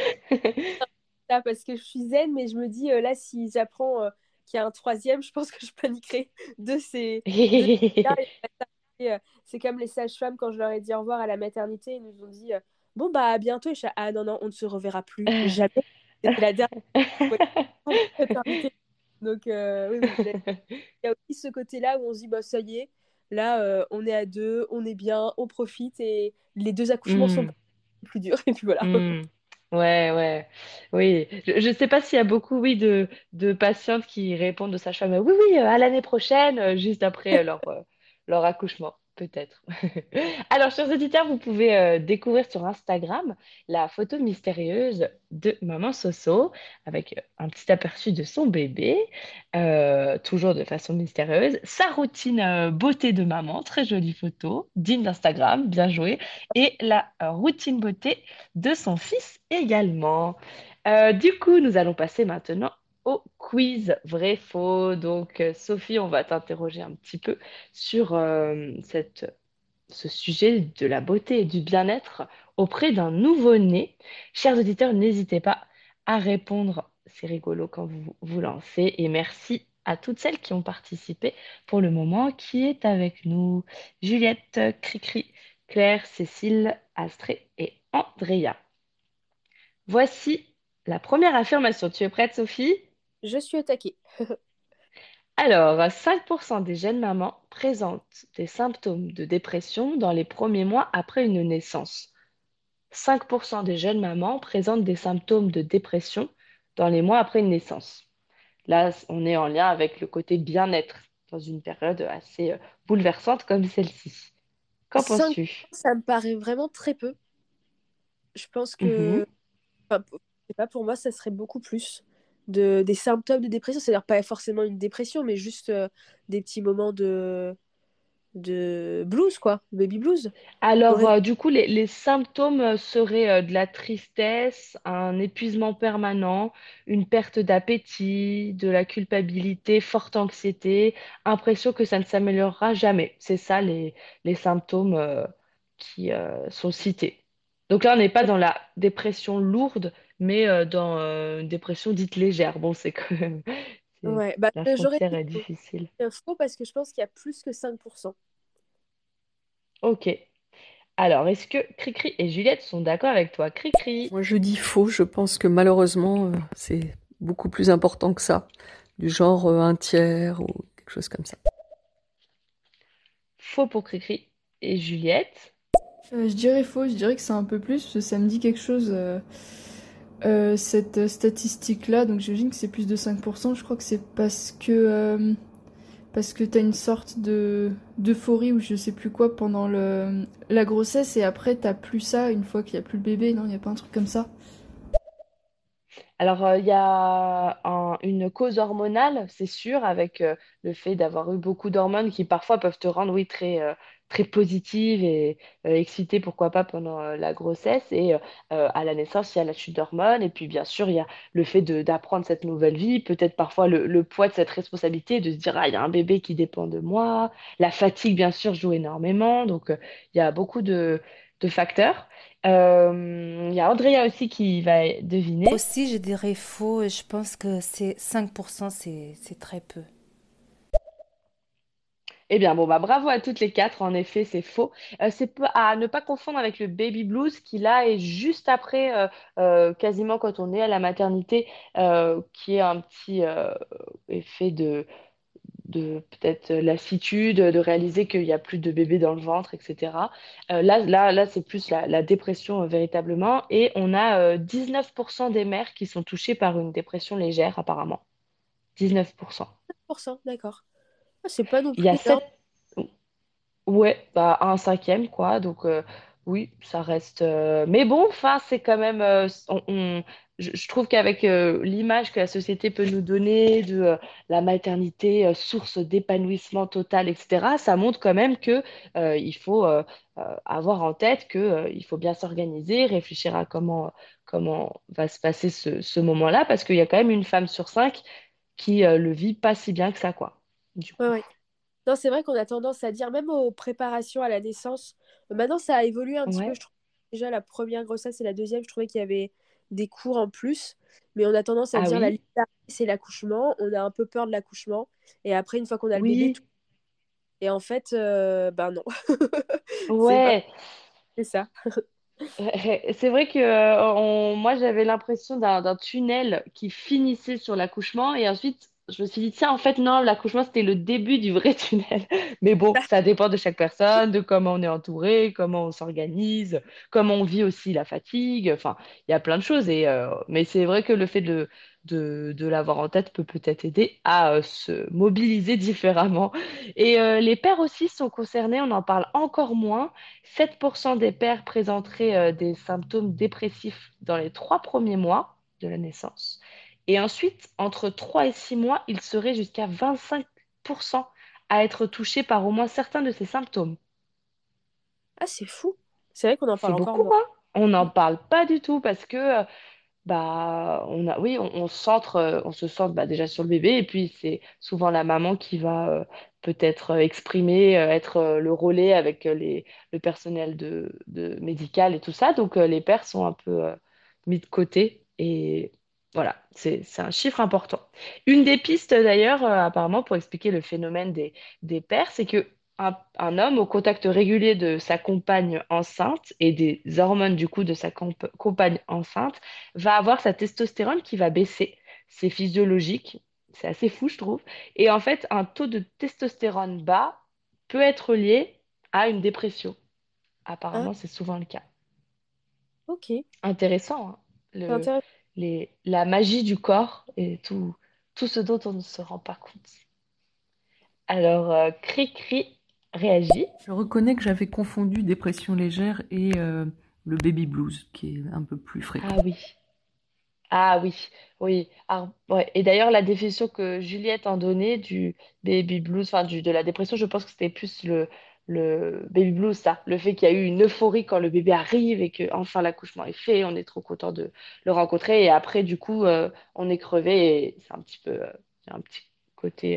ça, parce que je suis zen, mais je me dis, là, si j'apprends qu'il y a un troisième, je pense que je paniquerai de ces là. C'est comme les sages-femmes, quand je leur ai dit au revoir à la maternité, ils nous ont dit, bon, bah, à bientôt. Et je suis, ah non, non, on ne se reverra plus, jamais. C'était la dernière fois de maternité. Donc, oui, oui, il y a aussi ce côté-là où on se dit, bah, ça y est, là, on est à deux, on est bien, on profite, et les deux accouchements sont Hmm, pas plus durs. Et puis voilà. hmm. Ouais, ouais, oui. Je sais pas s'il y a beaucoup, oui, de patientes qui répondent de sage-femme, oui, oui, à l'année prochaine, juste après leur accouchement, peut-être. Alors, chers auditeurs, vous pouvez découvrir sur Instagram la photo mystérieuse de Maman Soso avec un petit aperçu de son bébé, toujours de façon mystérieuse, sa routine beauté de maman, très jolie photo, digne d'Instagram, bien joué, et la routine beauté de son fils également. Du coup, nous allons passer maintenant au quiz vrai-faux. Donc, Sophie, on va t'interroger un petit peu sur ce sujet de la beauté et du bien-être auprès d'un nouveau-né. Chers auditeurs, n'hésitez pas à répondre. C'est rigolo quand vous vous lancez. Et merci à toutes celles qui ont participé pour le moment, qui est avec nous. Juliette, Cricri, Claire, Cécile, Astrée et Andrea. Voici la première affirmation. Tu es prête, Sophie? Je suis attaquée. Alors, 5% des jeunes mamans présentent des symptômes de dépression dans les premiers mois après une naissance. 5% des jeunes mamans présentent des symptômes de dépression dans les mois après une naissance. Là, on est en lien avec le côté bien-être dans une période assez bouleversante comme celle-ci. Qu'en 5 penses-tu? ça me paraît vraiment très peu. Je pense Mhm. que, enfin, je sais pas, pour moi, ça serait beaucoup plus des symptômes de dépression. C'est-à-dire pas forcément une dépression, mais juste des petits moments de blues, quoi. Baby blues. Alors, Aurait- du coup, les symptômes seraient de la tristesse, un épuisement permanent, une perte d'appétit, de la culpabilité, forte anxiété, impression que ça ne s'améliorera jamais. C'est ça les symptômes qui sont cités. Donc là, on n'est pas dans la dépression lourde, mais dans une dépression dite légère. Bon, c'est quand même, Ouais, bah, la j'aurais frontière dit est difficile. faux parce que je pense qu'il y a plus que 5%. Ok. Alors, est-ce que Cricri et Juliette sont d'accord avec toi? Cricri. Moi, je dis faux. Je pense que malheureusement, c'est beaucoup plus important que ça. Du genre un tiers ou quelque chose comme ça. Faux pour Cricri et Juliette. Je dirais faux, je dirais que c'est un peu plus, parce que ça me dit quelque chose, cette statistique-là, donc j'imagine que c'est plus de 5%. Je crois que c'est parce que t'as une sorte de d'euphorie ou je sais plus quoi pendant la grossesse et après t'as plus ça une fois qu'il y a plus le bébé, non? Il y a pas un truc comme ça? Alors, il y a une cause hormonale, c'est sûr, avec le fait d'avoir eu beaucoup d'hormones qui parfois peuvent te rendre, oui, très positive et excitée, pourquoi pas, pendant la grossesse. Et à la naissance, il y a la chute d'hormones. Et puis, bien sûr, il y a le fait d'apprendre cette nouvelle vie, peut-être parfois le poids de cette responsabilité, de se dire, ah, il y a un bébé qui dépend de moi. La fatigue, bien sûr, joue énormément. Donc, il y a beaucoup de facteurs. Il y a Andrea aussi qui va deviner. Aussi, je dirais faux, et je pense que c'est 5%, c'est très peu. Eh bien, bon, bah, bravo à toutes les quatre. En effet, c'est faux. À ne pas confondre avec le baby blues qui, là, est juste après, quasiment quand on est à la maternité, qui est un petit effet de peut-être lassitude, de réaliser qu'il n'y a plus de bébé dans le ventre, etc. Là, c'est plus la dépression véritablement. Et on a 19% des mères qui sont touchées par une dépression légère, apparemment. 19%. 5%, d'accord. Ah, c'est pas non Il y a plus énorme. 7. Ouais, bah, un cinquième, quoi. Donc, Oui, ça reste. Mais bon, enfin, c'est quand même. Je trouve qu'avec l'image que la société peut nous donner de la maternité, source d'épanouissement total, etc., ça montre quand même que il faut avoir en tête que il faut bien s'organiser, réfléchir à comment va se passer ce moment-là, parce qu'il y a quand même une femme sur cinq qui le vit pas si bien que ça, quoi. Du Ouais, coup. ouais. Non, c'est vrai qu'on a tendance à dire, même aux préparations à la naissance, maintenant ça a évolué un petit peu, Ouais. je trouve. Déjà, la première grossesse et la deuxième, je trouvais qu'il y avait des cours en plus, mais on a tendance à Ah dire la oui? ligne d'arrivée, c'est l'accouchement, on a un peu peur de l'accouchement, et après, une fois qu'on a le bébé, tout... Oui. Et en fait, ben non, c'est pas Ouais. c'est ça. C'est vrai que moi j'avais l'impression d'un tunnel qui finissait sur l'accouchement et ensuite je me suis dit tiens en fait non l'accouchement c'était le début du vrai tunnel mais bon ça dépend de chaque personne de comment on est entouré comment on s'organise comment on vit aussi la fatigue enfin il y a plein de choses mais c'est vrai que le fait de l'avoir en tête peut peut-être aider à se mobiliser différemment et les pères aussi sont concernés on en parle encore moins 7% des pères présenteraient des symptômes dépressifs dans les 3 premiers mois de la naissance. Et ensuite, entre 3 et 6 mois, il serait jusqu'à 25% à être touchés par au moins certains de ces symptômes. Ah, c'est fou. C'est vrai qu'on en C'est parle encore beaucoup, moins. hein? On n'en parle pas du tout parce que bah, oui, on se centre bah, déjà sur le bébé et puis c'est souvent la maman qui va peut-être exprimer, être le relais avec le personnel de médical et tout ça. Donc les pères sont un peu mis de côté et voilà, c'est un chiffre important. Une des pistes d'ailleurs, apparemment, pour expliquer le phénomène des pères, c'est que un homme au contact régulier de sa compagne enceinte et des hormones du coup de sa compagne enceinte va avoir sa testostérone qui va baisser. C'est physiologique, c'est assez fou, je trouve. Et en fait, un taux de testostérone bas peut être lié à une dépression. Ah, Apparemment, c'est souvent le cas. ok. Intéressant, hein, C'est le, intéressant. la magie du corps et tout ce dont on ne se rend pas compte. Alors, Cri-Cri réagit. Je reconnais que j'avais confondu dépression légère et le baby blues, qui est un peu plus Ah fréquent. oui. Ah oui, oui. Ah, ouais. Et d'ailleurs, la définition que Juliette en donnait du baby blues, enfin de la dépression, je pense que c'était plus le baby blues, ça. Le fait qu'il y a eu une euphorie quand le bébé arrive et que enfin l'accouchement est fait, on est trop content de le rencontrer. Et après, du coup, on est crevé et c'est un petit peu, il y a un petit côté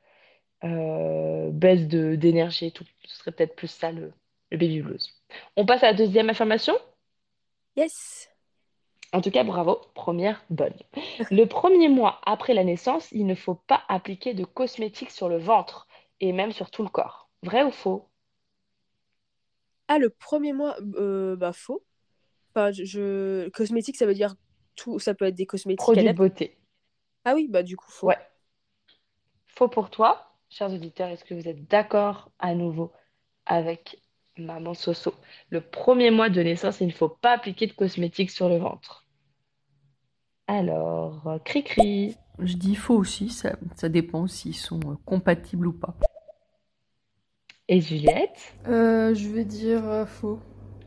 baisse d'énergie et tout. Ce serait peut-être plus ça le baby blues. On passe à la deuxième affirmation. Yes. En tout cas, bravo, première bonne. Le premier mois après la naissance, il ne faut pas appliquer de cosmétiques sur le ventre et même sur tout le corps. Vrai ou faux? Ah, le premier mois, bah faux. Enfin, cosmétique, ça veut dire tout, ça peut être des cosmétiques Produits de adaptés. beauté. Ah oui, bah du coup, faux. Ouais, faux pour toi. Chers auditeurs, est-ce que vous êtes d'accord à nouveau avec Maman Soso? Le premier mois de naissance, il ne faut pas appliquer de cosmétiques sur le ventre. Alors, cri-cri. Je dis faux aussi, ça dépend s'ils sont compatibles ou pas. Et Juliette? Je vais dire faux.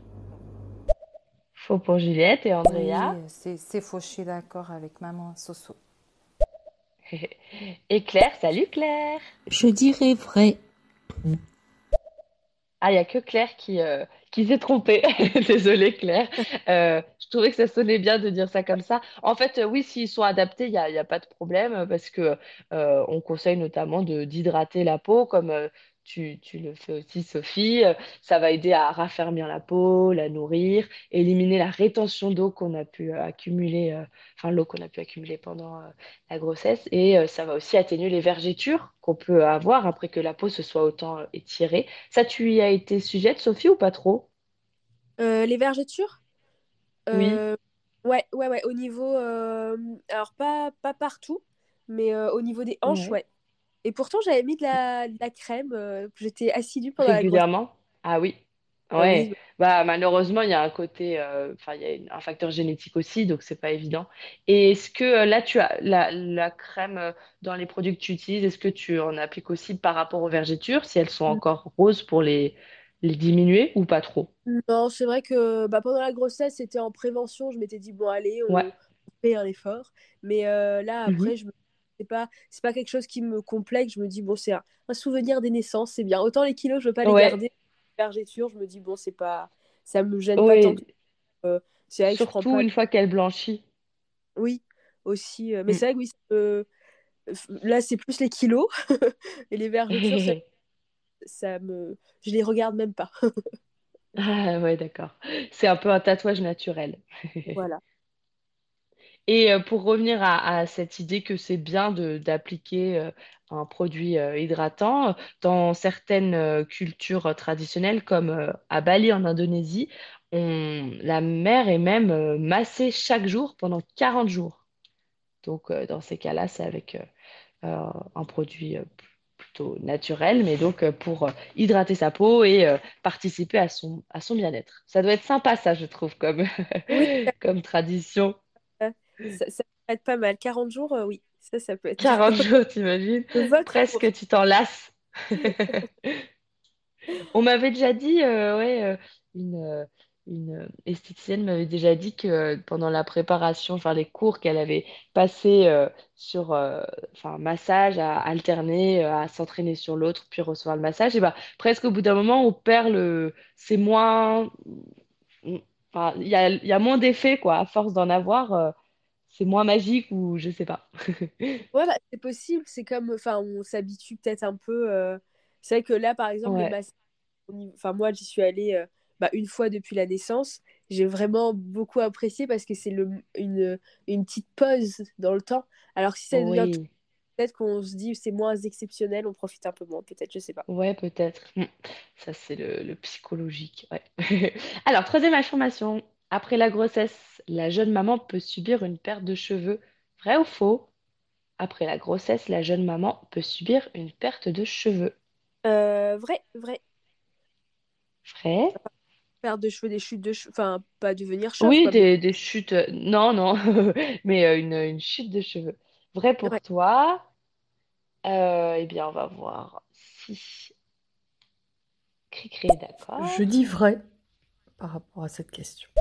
Faux pour Juliette et Oui, Andrea. c'est faux, je suis d'accord avec maman Soso. Et Claire, salut Claire! Je dirais vrai. Ah, il n'y a que Claire qui s'est trompée. Désolée, Claire. Je trouvais que ça sonnait bien de dire ça comme ça. En fait, oui, s'ils sont adaptés, il y a pas de problème parce que on conseille notamment d'hydrater la peau, comme tu le fais aussi, Sophie. Ça va aider à raffermir la peau, la nourrir, éliminer la rétention d'eau qu'on a pu accumuler, enfin l'eau qu'on a pu accumuler pendant la grossesse. Et ça va aussi atténuer les vergetures qu'on peut avoir après que la peau se soit autant étirée. Ça, tu y as été sujette, Sophie, ou pas trop? Les vergetures? Oui. Euh, ouais, ouais, ouais. Au niveau, alors pas partout, mais au niveau des hanches, Ouais. ouais. Et pourtant, j'avais mis de la crème. J'étais assidue pendant la grossesse. Régulièrement? Ah oui. Oui, Ouais. Bah, malheureusement, il y a un côté, enfin, il y a un facteur génétique aussi, donc c'est pas évident. Et est-ce que là, tu as la crème dans les produits que tu utilises, est-ce que tu en appliques aussi par rapport aux vergetures, si elles sont encore roses pour les diminuer ou pas trop? Non, c'est vrai que bah, pendant la grossesse, c'était en prévention. Je m'étais dit, bon, allez, Ouais. on fait un effort. Mais là, Mhm. après, c'est pas quelque chose qui me complexe. Je me dis, bon, c'est un souvenir des naissances, c'est bien. Autant les kilos, je veux pas les Ouais, garder. Vergéture, je me dis, bon, c'est pas, ça me gêne pas tant que oui, euh, c'est vrai que je prends surtout pas. une fois qu'elle blanchit. Oui, aussi. Mais Mm. c'est vrai que oui, là, c'est plus les kilos. Et les vergetures, je les regarde même pas. Ah ouais, d'accord. C'est un peu un tatouage naturel. Voilà. Et pour revenir à cette idée que c'est bien d'appliquer un produit hydratant, dans certaines cultures traditionnelles, comme à Bali en Indonésie, la mère est même massée chaque jour pendant 40 jours. Donc dans ces cas-là, c'est avec un produit plutôt naturel, mais donc pour hydrater sa peau et participer à son bien-être. Ça doit être sympa, ça, je trouve, comme, Oui, comme tradition. ça, ça peut être pas mal. 40 jours, oui, ça peut être bien. 40 jours, t'imagines? Je vote pour. Presque, tu t'en lasses. On m'avait déjà dit, ouais, une esthéticienne m'avait déjà dit que pendant la préparation, enfin les cours qu'elle avait passés sur enfin, massage, à alterner, à s'entraîner sur l'autre, puis recevoir le massage, et bah, presque au bout d'un moment, on perd le. C'est moins. Enfin, il y a moins d'effet, quoi. À force d'en avoir, c'est moins magique ou je sais pas. Ouais, bah, c'est possible. C'est comme, enfin, on s'habitue peut-être un peu. C'est vrai que là, par exemple, les Ouais, massages, enfin, moi, j'y suis allée bah, une fois depuis la naissance. J'ai vraiment beaucoup apprécié parce que c'est une petite pause dans le temps. Alors que si ça devient tout, oui. peut-être qu'on se dit c'est moins exceptionnel, on profite un peu moins, peut-être, je sais pas. Ouais, peut-être. Ça, c'est le psychologique. Ouais. Alors, troisième affirmation. Après la grossesse, la jeune maman peut subir une perte de cheveux. Vrai ou faux? Après la grossesse, la jeune maman peut subir une perte de cheveux. Vrai, vrai. Vrai? Perdre de cheveux, des chutes de cheveux, enfin, pas devenir chauve, Oui, quoi, mais des chutes. Non, non, mais une chute de cheveux. Vrai pour ouais. toi? Eh bien, on va voir si. Cricri est Je d'accord. dis vrai par rapport à cette question.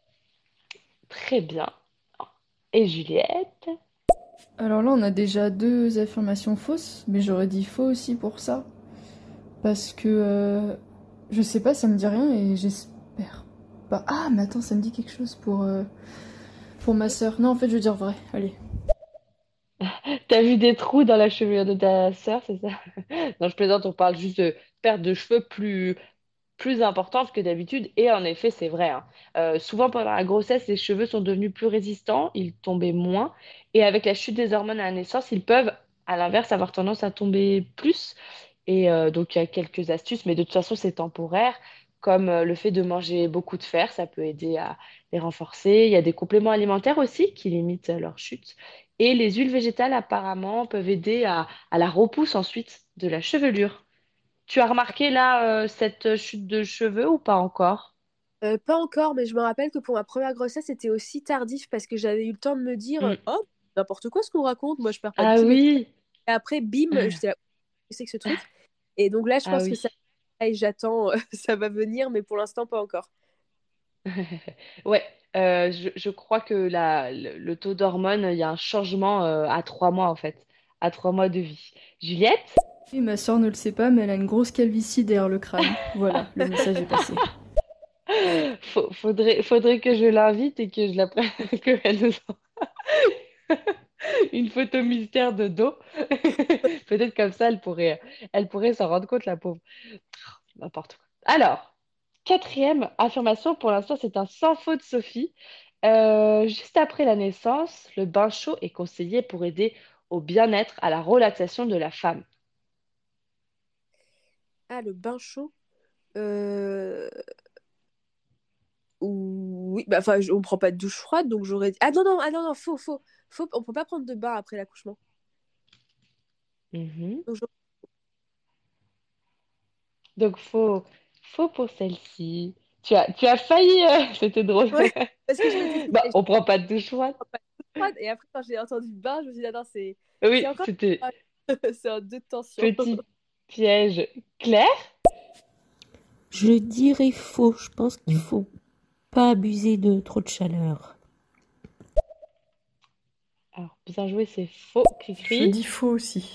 Très bien. Et Juliette? Alors là, on a déjà deux affirmations fausses, mais j'aurais dit faux aussi pour ça. Parce que je sais pas, ça me dit rien et j'espère pas. Ah, mais attends, ça me dit quelque chose pour ma sœur. Non, en fait, je veux dire vrai. Allez. T'as vu des trous dans la chevelure de ta sœur, c'est ça? Non, je plaisante, on parle juste de perte de cheveux plus importante que d'habitude. Et en effet, c'est vrai, hein. Souvent, pendant la grossesse, les cheveux sont devenus plus résistants, ils tombaient moins. Et avec la chute des hormones à la naissance, ils peuvent, à l'inverse, avoir tendance à tomber plus. Et donc, il y a quelques astuces, mais de toute façon, c'est temporaire, comme le fait de manger beaucoup de fer, ça peut aider à les renforcer. Il y a des compléments alimentaires aussi qui limitent leur chute. Et les huiles végétales, apparemment, peuvent aider à la repousse ensuite de la chevelure. Tu as remarqué là cette chute de cheveux ou pas encore? Pas encore, mais je me rappelle que pour ma première grossesse, c'était aussi tardif parce que j'avais eu le temps de me dire Mm. oh, n'importe quoi ce qu'on raconte, moi je perds pas de Ah kilos. oui, Et après, bim, j'étais là, qu'est-ce que c'est que ce truc? Et donc là, je ah pense que oui. ça, et j'attends, ça va venir, mais pour l'instant, pas encore. Ouais, je crois que le taux d'hormones, il y a un changement à 3 mois en fait, à 3 mois de vie. Juliette? Et ma sœur ne le sait pas, mais elle a une grosse calvitie derrière le crâne. Voilà, le message est passé. Faudrait que je l'invite et que je la prenne, qu'elle nous une photo mystère de dos. Peut-être comme ça, elle pourrait s'en rendre compte, la pauvre. N'importe quoi. Alors, quatrième affirmation, pour l'instant, c'est un sans faute, Sophie. Juste après la naissance, le bain chaud est conseillé pour aider au bien-être, à la relaxation de la femme. Ah, le bain chaud. Euh... Oui, bah, enfin, on prend pas de douche froide, donc j'aurais dit. Ah non, non, faux, faux. Faux, on peut pas prendre de bain après l'accouchement. Mhm. Donc, Donc, faux pour celle-ci. Tu as failli, c'était drôle. ouais, parce que je m'étais dit, Bah, je on prend pas de douche froide. prends pas de douche froide. Et après, quand j'ai entendu bain, je me suis dit, ah non, c'est Oui, encore. c'était C'est un deux de tension. petit piège clair. Je dirais faux. Je pense qu'il faut pas abuser de trop de chaleur. Alors, bien joué, c'est faux. Je Cri-cri. dis faux aussi.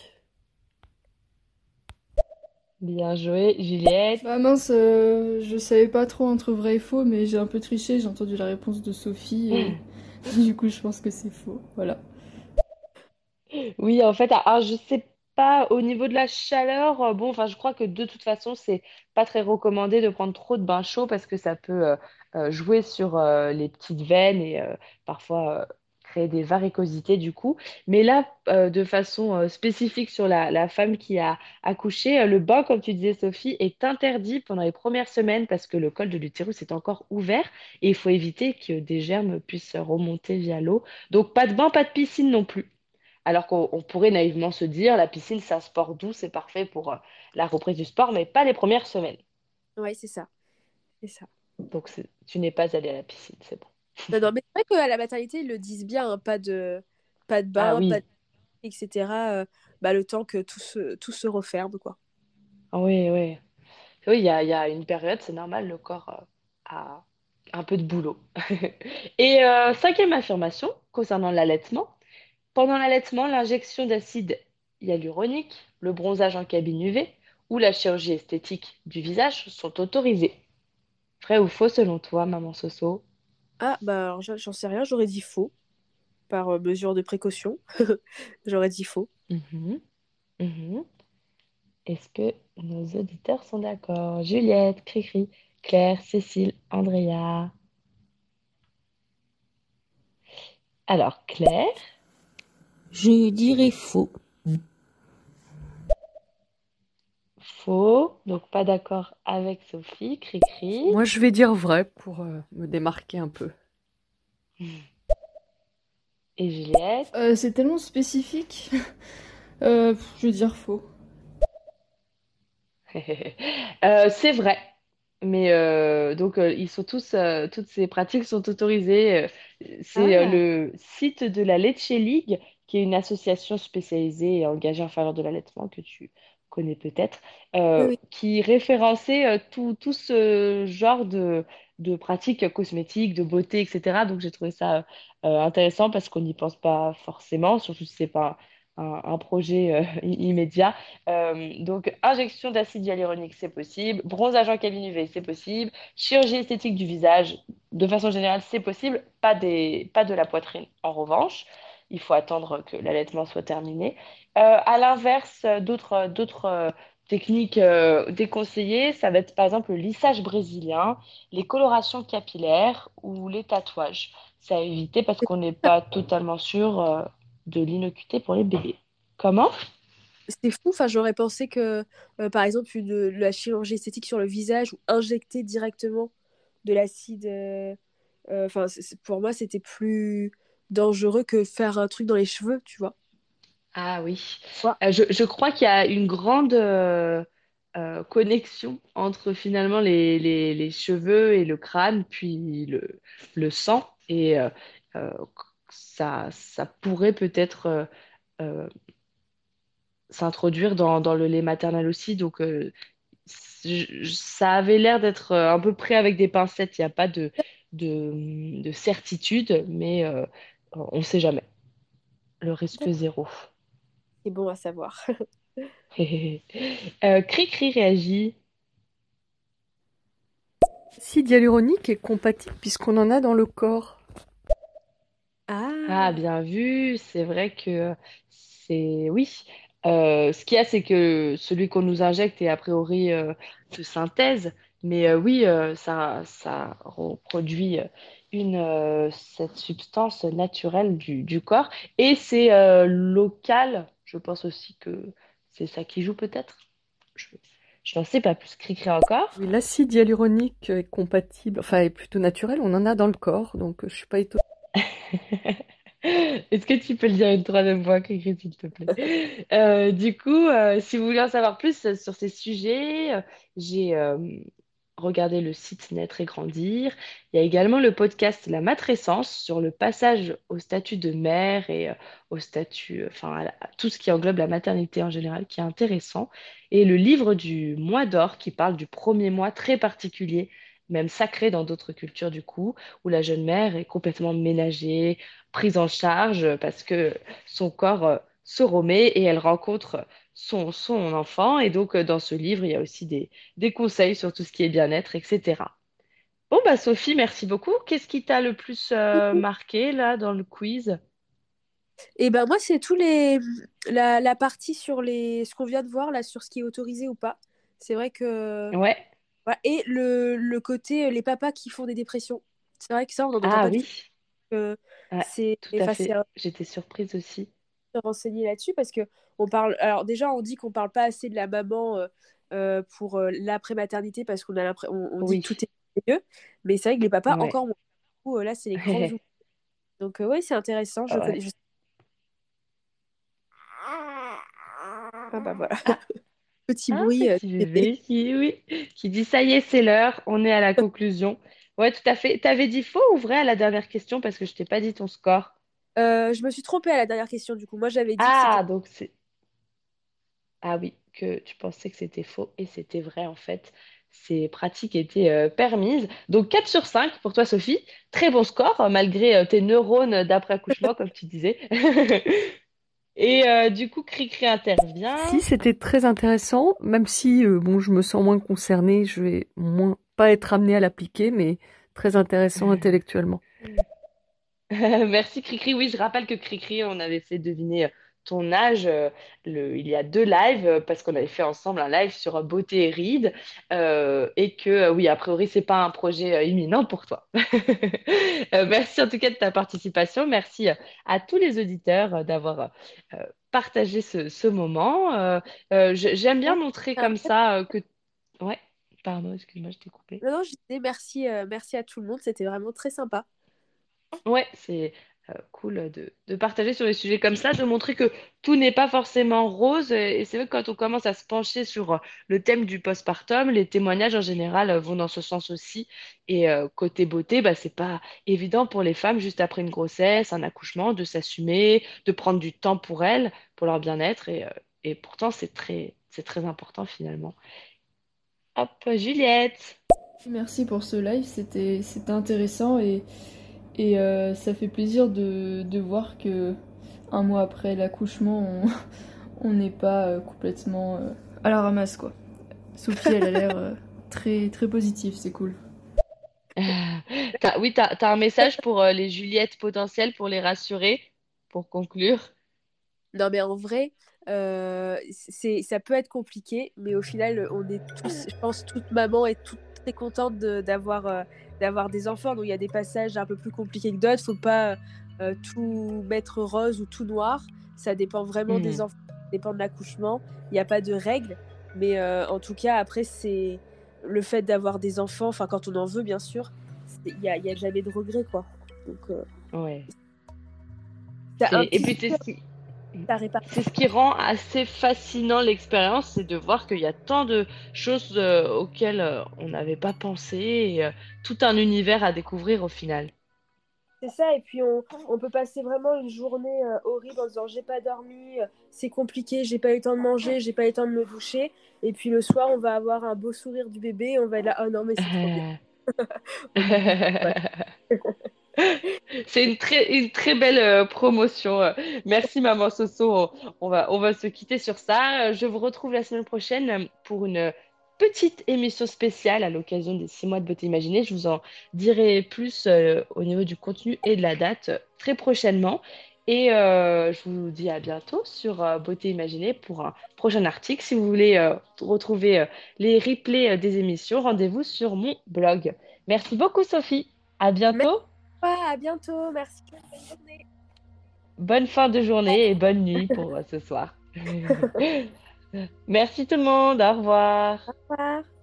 Bien joué, Juliette. Bah mince, je savais pas trop entre vrai et faux, mais j'ai un peu triché, j'ai entendu la réponse de Sophie et du coup je pense que c'est faux. Voilà. Oui, en fait, alors, je sais pas, au niveau de la chaleur, bon, enfin, je crois que de toute façon, c'est pas très recommandé de prendre trop de bains chauds parce que ça peut jouer sur les petites veines et parfois créer des varicosités du coup. Mais là, de façon spécifique sur la femme qui a accouché, le bain, comme tu disais, Sophie, est interdit pendant les premières semaines parce que le col de l'utérus est encore ouvert et il faut éviter que des germes puissent remonter via l'eau. Donc, pas de bain, pas de piscine non plus. Alors qu'on pourrait naïvement se dire, la piscine, c'est un sport doux, c'est parfait pour la reprise du sport, mais pas les premières semaines. Ouais, c'est ça. C'est ça. Donc, tu n'es pas allé à la piscine, c'est bon. Non, non, mais c'est vrai qu'à la maternité, ils le disent bien, hein, pas de Ah bain, pas oui, de... etc. Bah, le temps que tout se referme, quoi. ah oui, oui. Oui, il y a une période, c'est normal, le corps a un peu de boulot. Et cinquième affirmation concernant l'allaitement. Pendant l'allaitement, l'injection d'acide hyaluronique, le bronzage en cabine UV ou la chirurgie esthétique du visage sont autorisés. Vrai ou faux selon toi, maman Soso? Ah, bah, alors, j'en sais rien, j'aurais dit faux, par mesure de précaution. J'aurais dit faux. Mhm, mhm. Est-ce que nos auditeurs sont d'accord? Juliette, Cricri, Claire, Cécile, Andrea. Alors, Claire, Je dirais faux. faux, donc pas d'accord avec Sophie, Cricri. Moi, je vais dire vrai pour me démarquer un peu. Et Juliette. C'est tellement spécifique. Je veux dire faux. C'est vrai. Mais donc, ils sont toutes ces pratiques sont autorisées. C'est Ah, le site de la Leche League, qui est une association spécialisée et engagée en faveur de l'allaitement que tu connais peut-être, oui, oui. qui référençait tout ce genre de pratiques cosmétiques, de beauté, etc. Donc, j'ai trouvé ça intéressant parce qu'on n'y pense pas forcément, surtout si c'est pas un projet immédiat. Donc, injection d'acide hyaluronique, c'est possible. Bronzage en cabine UV, c'est possible. Chirurgie esthétique du visage, de façon générale, c'est possible. Pas de la poitrine. En revanche, il faut attendre que l'allaitement soit terminé. À l'inverse, d'autres techniques déconseillées, ça va être par exemple le lissage brésilien, les colorations capillaires ou les tatouages. C'est à éviter parce qu'on n'est pas totalement sûr de l'innocuité pour les bébés. Comment? C'est fou, enfin, j'aurais pensé que, par exemple, la chirurgie esthétique sur le visage ou injecter directement de l'acide, enfin, pour moi, c'était plus dangereux que faire un truc dans les cheveux, tu vois. Ah oui. Ouais. Je crois qu'il y a une grande connexion entre finalement les cheveux et le crâne, puis le sang. Et euh, ça pourrait peut-être euh, s'introduire dans le lait maternel aussi. Donc ça avait l'air d'être à peu près avec des pincettes. Il n'y a pas de certitude, mais on ne sait jamais. Le risque zéro. C'est bon à savoir. Cri-cri réagit. L'acide hyaluronique est compatible puisqu'on en a dans le corps. Ah, Ah, bien vu, c'est vrai que c'est... Oui. Ce qu'il y a, c'est que celui qu'on nous injecte est a priori de synthèse, mais oui, ça reproduit cette substance naturelle du corps, et c'est local. Je pense aussi que c'est ça qui joue peut-être. Je, je n'en sais pas plus. Cri-cri encore. Oui, l'acide hyaluronique est compatible, enfin est plutôt naturel, on en a dans le corps, donc je suis pas étonnée. Est-ce que tu peux le dire une troisième fois, Cricri, s'il te plaît? Du coup, si vous voulez en savoir plus sur ces sujets, j'ai regarder le site Naître et Grandir. Il y a également le podcast La Matrescence sur le passage au statut de mère et au statut, enfin, à tout ce qui englobe la maternité en général, qui est intéressant. Et le livre du mois d'or qui parle du premier mois très particulier, même sacré dans d'autres cultures du coup, où la jeune mère est complètement ménagée, prise en charge parce que son corps se remet et elle rencontre son enfant. Et donc, dans ce livre, il y a aussi des conseils sur tout ce qui est bien-être, etc. Bon, bah Sophie, merci beaucoup. Qu'est-ce qui t'a le plus marqué là dans le quiz? Et ben moi, c'est la partie sur ce qu'on vient de voir là, sur ce qui est autorisé ou pas. C'est vrai que Ouais. voilà. Et le côté les papas qui font des dépressions. C'est vrai que ça, on n'en entend Ah pas du oui, tout. Euh, ouais, c'est tout à enfin, c'est fait. J'étais surprise aussi. renseigné là-dessus parce que on parle. Alors déjà, on dit qu'on parle pas assez de la maman pour l'après-maternité parce on dit que tout Oui, est mieux. Mais c'est vrai que les papas ouais. encore moins. Du coup, là, c'est les grands oubliés. Donc oui, c'est intéressant. Je Ouais. connais. Ah bah voilà. Ah, Petit un bruit. petit Bébé. bébé oui, qui dit ça y est, c'est l'heure, on est à la conclusion. Ouais, tout à fait. T'avais dit faux ou vrai à la dernière question parce que je t'ai pas dit ton score. Je me suis trompée à la dernière question, du coup. Moi, j'avais dit que c'était. Ah, donc c'est. Ah oui, que tu pensais que c'était faux et c'était vrai en fait. Ces pratiques étaient permises. Donc 4 sur 5 pour toi, Sophie. Très bon score, malgré tes neurones d'après-accouchement, comme tu disais. Et du coup, Cricri Si, intervient. c'était très intéressant, même si bon, je me sens moins concernée, je vais moins pas être amenée à l'appliquer, mais très intéressant intellectuellement. Merci Cricri. Oui, je rappelle que Cricri, on avait fait deviner ton âge il y a 2 lives parce qu'on avait fait ensemble un live sur beauté et rides et que oui, a priori, c'est pas un projet imminent pour toi. Merci en tout cas de ta participation. Merci à tous les auditeurs d'avoir partagé ce moment. J'aime bien Ouais, montrer un comme peu- ça que... Ouais, pardon, excuse-moi, je t'ai coupé. Non, non, je disais merci, merci à tout le monde. C'était vraiment très sympa. Ouais, c'est cool de partager sur des sujets comme ça, de montrer que tout n'est pas forcément rose. Et c'est vrai que quand on commence à se pencher sur le thème du postpartum, les témoignages en général vont dans ce sens aussi. Et côté beauté, bah, c'est pas évident pour les femmes juste après une grossesse, un accouchement, de s'assumer, de prendre du temps pour elles, pour leur bien-être. Et pourtant, c'est très important finalement. Hop, Juliette. Merci pour ce live, c'était intéressant et ça fait plaisir de voir que un mois après l'accouchement, on n'est pas complètement à la ramasse quoi. Sophie, elle a l'air très très positive, c'est cool. Oui, t'as un message pour les Juliettes potentielles pour les rassurer, pour conclure. Non, mais en vrai, ça peut être compliqué, mais au final, on est tous, je pense, toute maman est toute très contente d'avoir des enfants. Donc il y a des passages un peu plus compliqués que d'autres. Faut pas tout mettre rose ou tout noir. Ça dépend vraiment des Hmm. enfants, ça dépend de l'accouchement. Il n'y a pas de règles, mais en tout cas, après, c'est le fait d'avoir des enfants, enfin, quand on en veut, bien sûr, il y a jamais de regret, quoi. Donc, Ouais. t'as un Et petit puis souci à réparer. c'est ce qui rend assez fascinant l'expérience, c'est de voir qu'il y a tant de choses auxquelles on n'avait pas pensé et tout un univers à découvrir au final. C'est ça, et puis on peut passer vraiment une journée horrible en disant j'ai pas dormi, c'est compliqué, j'ai pas eu le temps de manger, j'ai pas eu le temps de me doucher. Et puis le soir, on va avoir un beau sourire du bébé et on va être là, oh non, mais c'est trop bien. On oublie. Ouais. C'est une très belle promotion. Merci, Maman Soso. On va se quitter sur ça. Je vous retrouve la semaine prochaine pour une petite émission spéciale à l'occasion des 6 mois de beauté imaginée. Je vous en dirai plus au niveau du contenu et de la date très prochainement. Et je vous dis à bientôt sur Beauté Imaginée pour un prochain article. Si vous voulez retrouver les replays des émissions, rendez-vous sur mon blog. Merci beaucoup, Sophie. À Merci, bientôt. à bientôt, merci, bonne journée. Bonne fin de journée et bonne nuit pour ce soir. Merci tout le monde, au revoir. Au revoir.